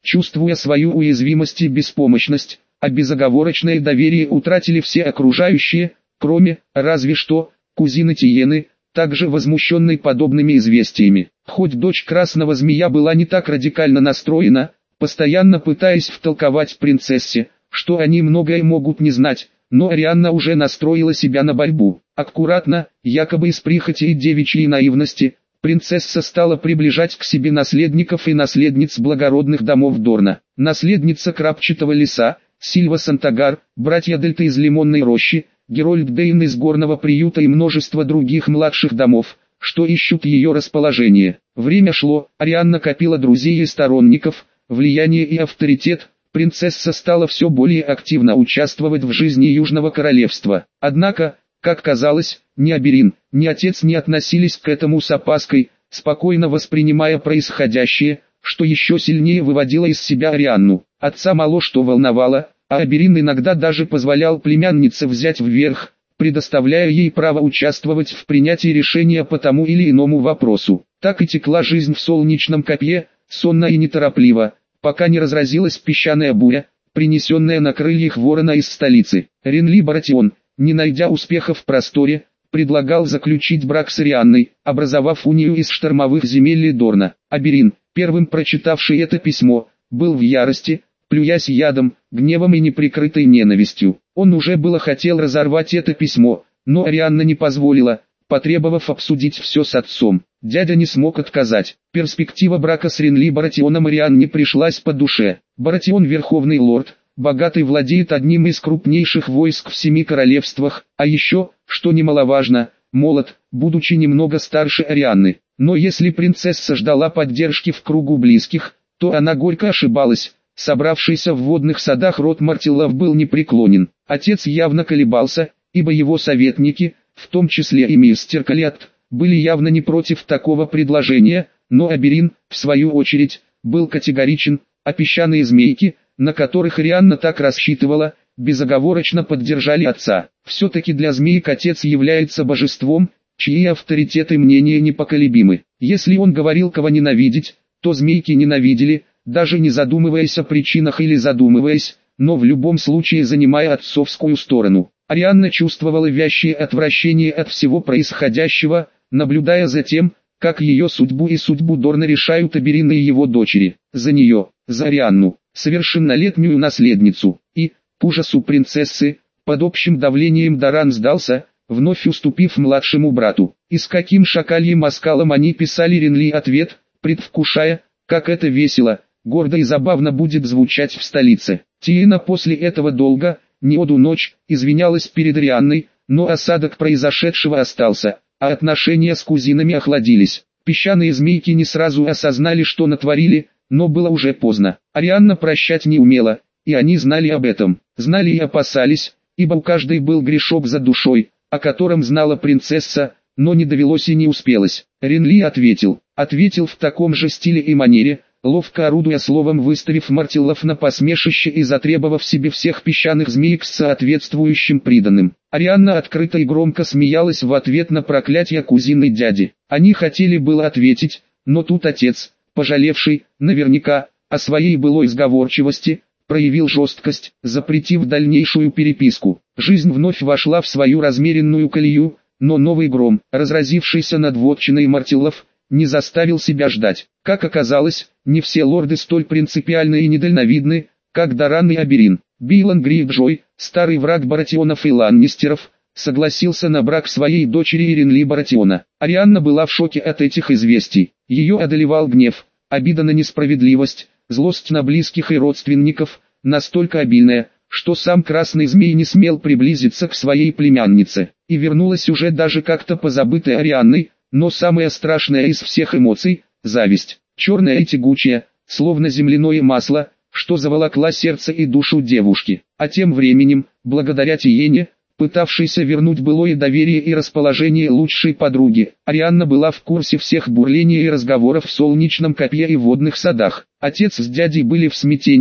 чувствуя свою уязвимость и беспомощность, а безоговорочное доверие утратили все окружающие, кроме, разве что, кузины Тиены, также возмущенной подобными известиями. Хоть дочь Красного Змея была не так радикально настроена, постоянно пытаясь втолковать принцессе, что они многое могут не знать, но Арианна уже настроила себя на борьбу. Аккуратно, якобы из прихоти и девичьей наивности, принцесса стала приближать к себе наследников и наследниц благородных домов Дорна. Наследница Крапчатого леса, Сильва Сантагар, братья Дельта из Лимонной рощи, Герольд Дейн из Горного приюта и множество других младших домов, что ищут ее расположение. Время шло, Арианна копила друзей и сторонников, влияние и авторитет. Принцесса стала все более активно участвовать в жизни Южного Королевства. Однако, как казалось, ни Аберин, ни отец не относились к этому с опаской, спокойно воспринимая происходящее, что еще сильнее выводило из себя Арианну. Отца мало что волновало, а Аберин иногда даже позволял племяннице взять вверх, предоставляя ей право участвовать в принятии решения по тому или иному вопросу. Так и текла жизнь в Солнечном Копье, сонно и неторопливо, пока не разразилась песчаная буря, принесенная на крыльях ворона из столицы. Ренли Баратион, не найдя успеха в просторе, предлагал заключить брак с Арианной, образовав унию из штормовых земель Дорна. Аберин, первым прочитавший это письмо, был в ярости, плюясь ядом, гневом и неприкрытой ненавистью. Он уже было хотел разорвать это письмо, но Арианна не позволила, потребовав обсудить все с отцом. Дядя не смог отказать. Перспектива брака с Ренли Баратионом Арианне пришлась по душе. Баратион верховный лорд, богатый, владеет одним из крупнейших войск в семи королевствах, а еще, что немаловажно, молод, будучи немного старше Арианны. Но если принцесса ждала поддержки в кругу близких, то она горько ошибалась. Собравшийся в водных садах род Мартиллов был непреклонен. Отец явно колебался, ибо его советники, в том числе и мистер Калиат, были явно не против такого предложения, но Аберин, в свою очередь, был категоричен, а песчаные змейки, на которых Арианна так рассчитывала, безоговорочно поддержали отца. Все-таки для змеек отец является божеством, чьи авторитет и мнения непоколебимы. Если он говорил кого ненавидеть, то змейки ненавидели, даже не задумываясь о причинах или задумываясь, но в любом случае занимая отцовскую сторону. Арианна чувствовала вящее отвращение от всего происходящего, наблюдая за тем, как ее судьбу и судьбу Дорна решают Аберин и его дочери. За нее, за Арианну, совершеннолетнюю наследницу. И, к ужасу принцессы, под общим давлением Доран сдался, вновь уступив младшему брату. И с каким шакальем оскалом они писали Ренли ответ, предвкушая, как это весело, гордо и забавно будет звучать в столице. Тиена после этого долго, не одну ночь, извинялась перед Арианной, но осадок произошедшего остался, а отношения с кузинами охладились. Песчаные змейки не сразу осознали, что натворили, но было уже поздно. Арианна прощать не умела, и они знали об этом, знали и опасались, ибо у каждой был грешок за душой, о котором знала принцесса, но не довелось и не успелось. Ренли ответил, ответил в таком же стиле и манере, ловко орудуя словом, выставив Мартиллов на посмешище и затребовав себе всех песчаных змеек с соответствующим приданым. Арианна открыто и громко смеялась в ответ на проклятие кузины дяди. Они хотели было ответить, но тут отец, пожалевший, наверняка, о своей былой сговорчивости, проявил жесткость, запретив дальнейшую переписку. Жизнь вновь вошла в свою размеренную колею, но новый гром, разразившийся над вотчиной Мартиллов, не заставил себя ждать. Как оказалось, не все лорды столь принципиальны и недальновидны, как Доран и Аберин. Билан Грейджой, старый враг Баратионов и Ланнистеров, согласился на брак своей дочери Ренли Баратиона. Арианна была в шоке от этих известий. Ее одолевал гнев, обида на несправедливость, злость на близких и родственников, настолько обильная, что сам Красный Змей не смел приблизиться к своей племяннице. И вернулась уже даже как-то позабытая Арианной, но самая страшная из всех эмоций – зависть. Черная и тягучая, словно земляное масло, что заволокла сердце и душу девушки. А тем временем, благодаря Тиене, пытавшейся вернуть былое доверие и расположение лучшей подруги, Арианна была в курсе всех бурлений и разговоров в Солнечном Копье и водных садах. Отец с дядей были в смятении,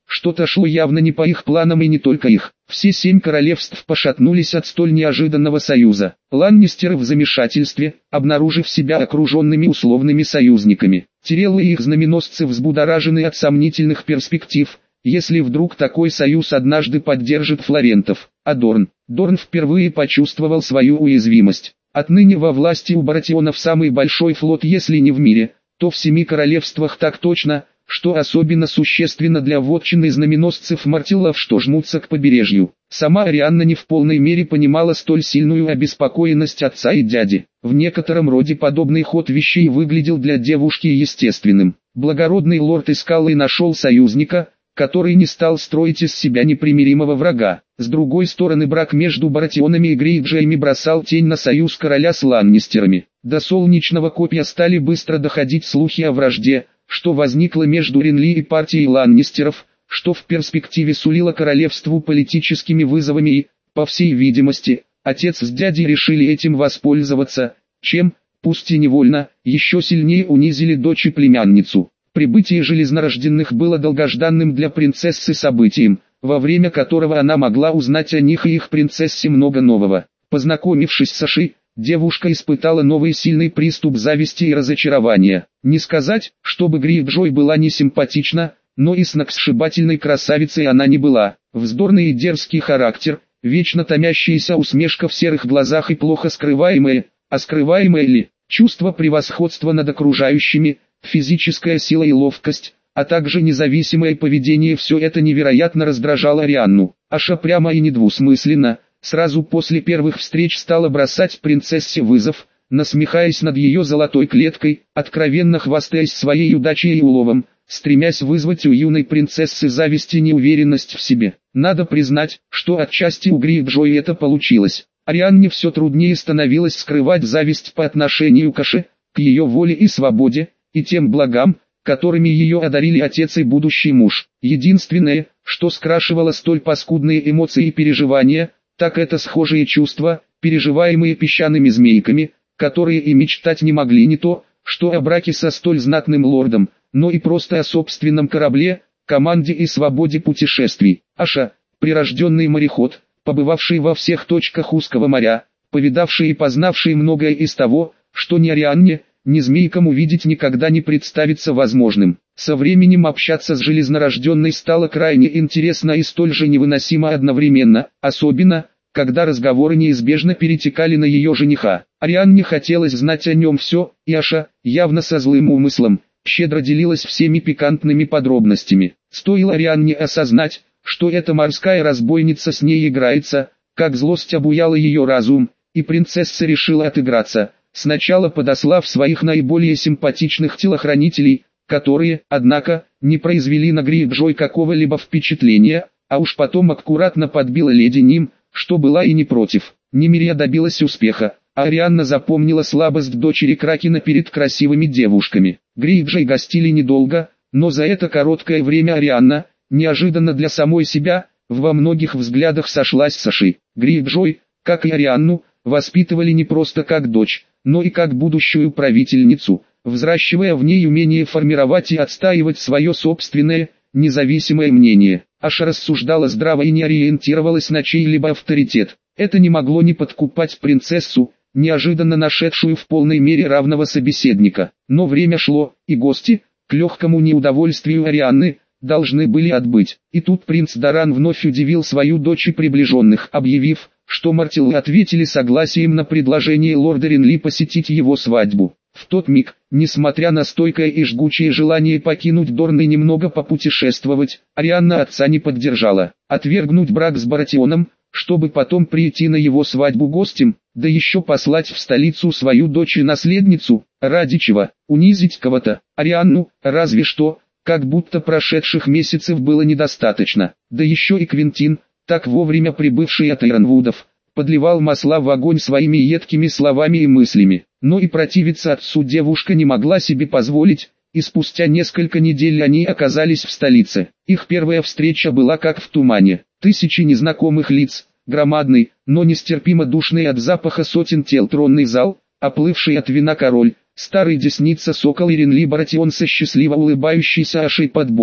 что-то шло явно не по их планам и не только их. Все семь королевств пошатнулись от столь неожиданного союза. Ланнистеры в замешательстве, обнаружив себя окруженными условными союзниками. Тиреллы и их знаменосцы взбудоражены от сомнительных перспектив, если вдруг такой союз однажды поддержит флорентов. А Дорн? Дорн впервые почувствовал свою уязвимость. Отныне во власти у Баратионов самый большой флот, если не в мире, то в семи королевствах так точно, что особенно существенно для вотчины знаменосцев Мартиллов, что жмутся к побережью. Сама Арианна не в полной мере понимала столь сильную обеспокоенность отца и дяди. В некотором роде подобный ход вещей выглядел для девушки естественным. Благородный лорд искал и нашел союзника, который не стал строить из себя непримиримого врага. С другой стороны, брак между Баратионами и Грейджаями бросал тень на союз короля с Ланнистерами. До солнечного копья стали быстро доходить слухи о вражде, что возникло между Ренли и партией Ланнистеров, что в перспективе сулило королевству политическими вызовами и, по всей видимости, отец с дядей решили этим воспользоваться, чем, пусть и невольно, еще сильнее унизили дочь и племянницу. Прибытие железнорожденных было долгожданным для принцессы событием, во время которого она могла узнать о них и их принцессе много нового. Познакомившись с Аши, девушка испытала новый сильный приступ зависти и разочарования. Не сказать, чтобы Грейджой была не симпатична, но и сногсшибательной красавицей она не была. Вздорный и дерзкий характер, вечно томящаяся усмешка в серых глазах и плохо скрываемое, а скрываемое ли, чувство превосходства над окружающими, физическая сила и ловкость, а также независимое поведение — все это невероятно раздражало Арианну. Аша прямо и недвусмысленно, сразу после первых встреч стала бросать принцессе вызов, насмехаясь над ее золотой клеткой, откровенно хвастаясь своей удачей и уловом, стремясь вызвать у юной принцессы зависть и неуверенность в себе. Надо признать, что отчасти у Грейджой это получилось. Арианне все труднее становилось скрывать зависть по отношению к Аше, к ее воле и свободе, и тем благам, которыми ее одарили отец и будущий муж. Единственное, что скрашивало столь паскудные эмоции и переживания, так это схожие чувства, переживаемые песчаными змейками, которые и мечтать не могли не то, что о браке со столь знатным лордом, но и просто о собственном корабле, команде и свободе путешествий. Аша, прирожденный мореход, побывавший во всех точках узкого моря, повидавший и познавший многое из того, что ни Арианне, ни змейкам увидеть никогда не представится возможным. Со временем общаться с железнорожденной стало крайне интересно и столь же невыносимо одновременно, особенно, когда разговоры неизбежно перетекали на ее жениха. Арианне хотелось знать о нем все, и Аша, явно со злым умыслом, щедро делилась всеми пикантными подробностями. Стоило Арианне осознать, что эта морская разбойница с ней играется, как злость обуяла ее разум, и принцесса решила отыграться, сначала подослав своих наиболее симпатичных телохранителей, которые, однако, не произвели на Грейджой какого-либо впечатления, а уж потом аккуратно подбила леди Ним, что была и не против. Нимирия добилась успеха, а Арианна запомнила слабость дочери Кракена перед красивыми девушками. Грейджей гостили недолго, но за это короткое время Арианна, неожиданно для самой себя, во многих взглядах сошлась с Ашей. Грейджой, как и Арианну, воспитывали не просто как дочь, но и как будущую правительницу, взращивая в ней умение формировать и отстаивать свое собственное, независимое мнение. Аша рассуждала здраво и не ориентировалась на чей-либо авторитет. Это не могло не подкупать принцессу, неожиданно нашедшую в полной мере равного собеседника. Но время шло, и гости, к легкому неудовольствию Арианны, должны были отбыть. И тут принц Даран вновь удивил свою дочь и приближенных, объявив, что Мартиллы ответили согласием на предложение лорда Ренли посетить его свадьбу. В тот миг, несмотря на стойкое и жгучее желание покинуть Дорн и немного попутешествовать, Арианна отца не поддержала. Отвергнуть брак с Баратионом, чтобы потом прийти на его свадьбу гостем, да еще послать в столицу свою дочь и наследницу, ради чего, унизить кого-то, Арианну, разве что, как будто прошедших месяцев было недостаточно, да еще и Квентин, так вовремя прибывший от Иронвудов, подливал масла в огонь своими едкими словами и мыслями. Но и противиться отцу девушка не могла себе позволить, и спустя несколько недель они оказались в столице. Их первая встреча была как в тумане. Тысячи незнакомых лиц, громадный, но нестерпимо душный от запаха сотен тел тронный зал, оплывший от вина король, старый десница Сокол и Ренли Баратион со счастливо улыбающейся Ашей под боком.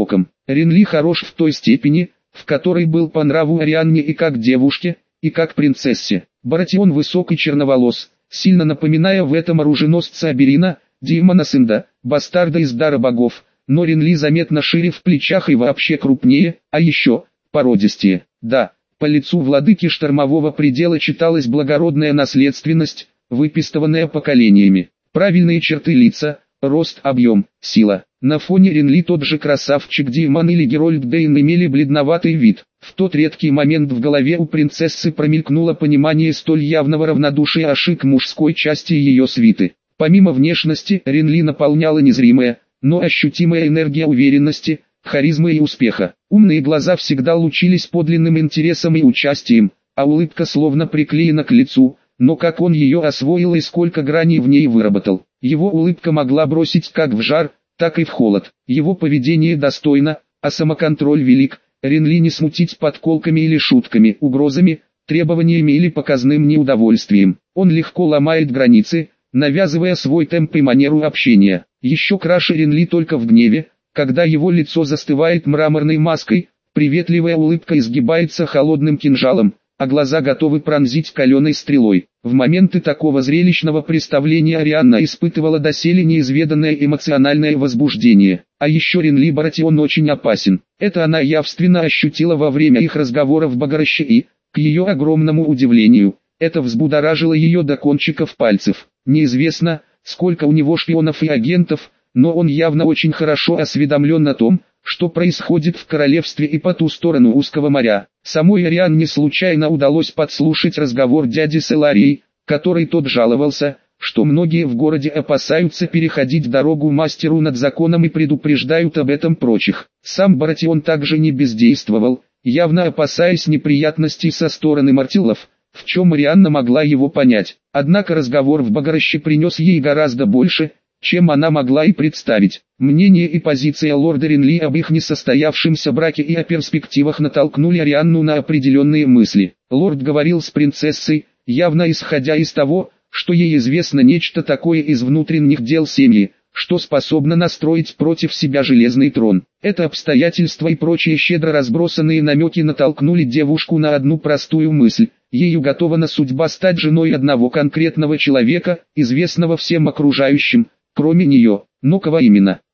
Ренли хорош в той степени, в которой был по нраву Арианне и как девушке, и как принцессе. Баратион высок и черноволос, сильно напоминая в этом оруженосца Аберина, демона Синда, бастарда из дара богов, но Ренли заметно шире в плечах и вообще крупнее, а еще, породистее. Да, по лицу владыки штормового предела читалась благородная наследственность, выпистыванная поколениями. Правильные черты лица, рост, объем, сила. На фоне Ренли тот же красавчик Димон или Герольд Дейн имели бледноватый вид. В тот редкий момент в голове у принцессы промелькнуло понимание столь явного равнодушия Аши к мужской части ее свиты. Помимо внешности, Ренли наполняла незримая, но ощутимая энергия уверенности, харизмы и успеха. Умные глаза всегда лучились подлинным интересом и участием, а улыбка словно приклеена к лицу, но как он ее освоил и сколько граней в ней выработал. Его улыбка могла бросить как в жар, так и в холод. Его поведение достойно, а самоконтроль велик. Ренли не смутить подколками или шутками, угрозами, требованиями или показным неудовольствием. Он легко ломает границы, навязывая свой темп и манеру общения. Еще краше Ренли только в гневе, когда его лицо застывает мраморной маской, приветливая улыбка изгибается холодным кинжалом, а глаза готовы пронзить каленой стрелой. В моменты такого зрелищного представления Арианна испытывала доселе неизведанное эмоциональное возбуждение. А еще Ренли Баратион очень опасен. Это она явственно ощутила во время их разговора в Багароще и, к ее огромному удивлению, это взбудоражило ее до кончиков пальцев. Неизвестно, сколько у него шпионов и агентов, но он явно очень хорошо осведомлен о том, что происходит в королевстве и по ту сторону узкого моря. Самой Арианне случайно удалось подслушать разговор дяди с Эларией, который тот жаловался, что многие в городе опасаются переходить дорогу мастеру над законом и предупреждают об этом прочих. Сам Баратион также не бездействовал, явно опасаясь неприятностей со стороны Мартиллов, в чем Арианна могла его понять. Однако разговор в Багароще принес ей гораздо больше, чем она могла и представить. Мнение и позиция лорда Ренли об их несостоявшемся браке и о перспективах натолкнули Арианну на определенные мысли. Лорд говорил с принцессой, явно исходя из того, что ей известно нечто такое из внутренних дел семьи, что способно настроить против себя железный трон. Это обстоятельства и прочие щедро разбросанные намеки натолкнули девушку на одну простую мысль. Ей уготована судьба стать женой одного конкретного человека, известного всем окружающим, кроме нее. Но кого именно?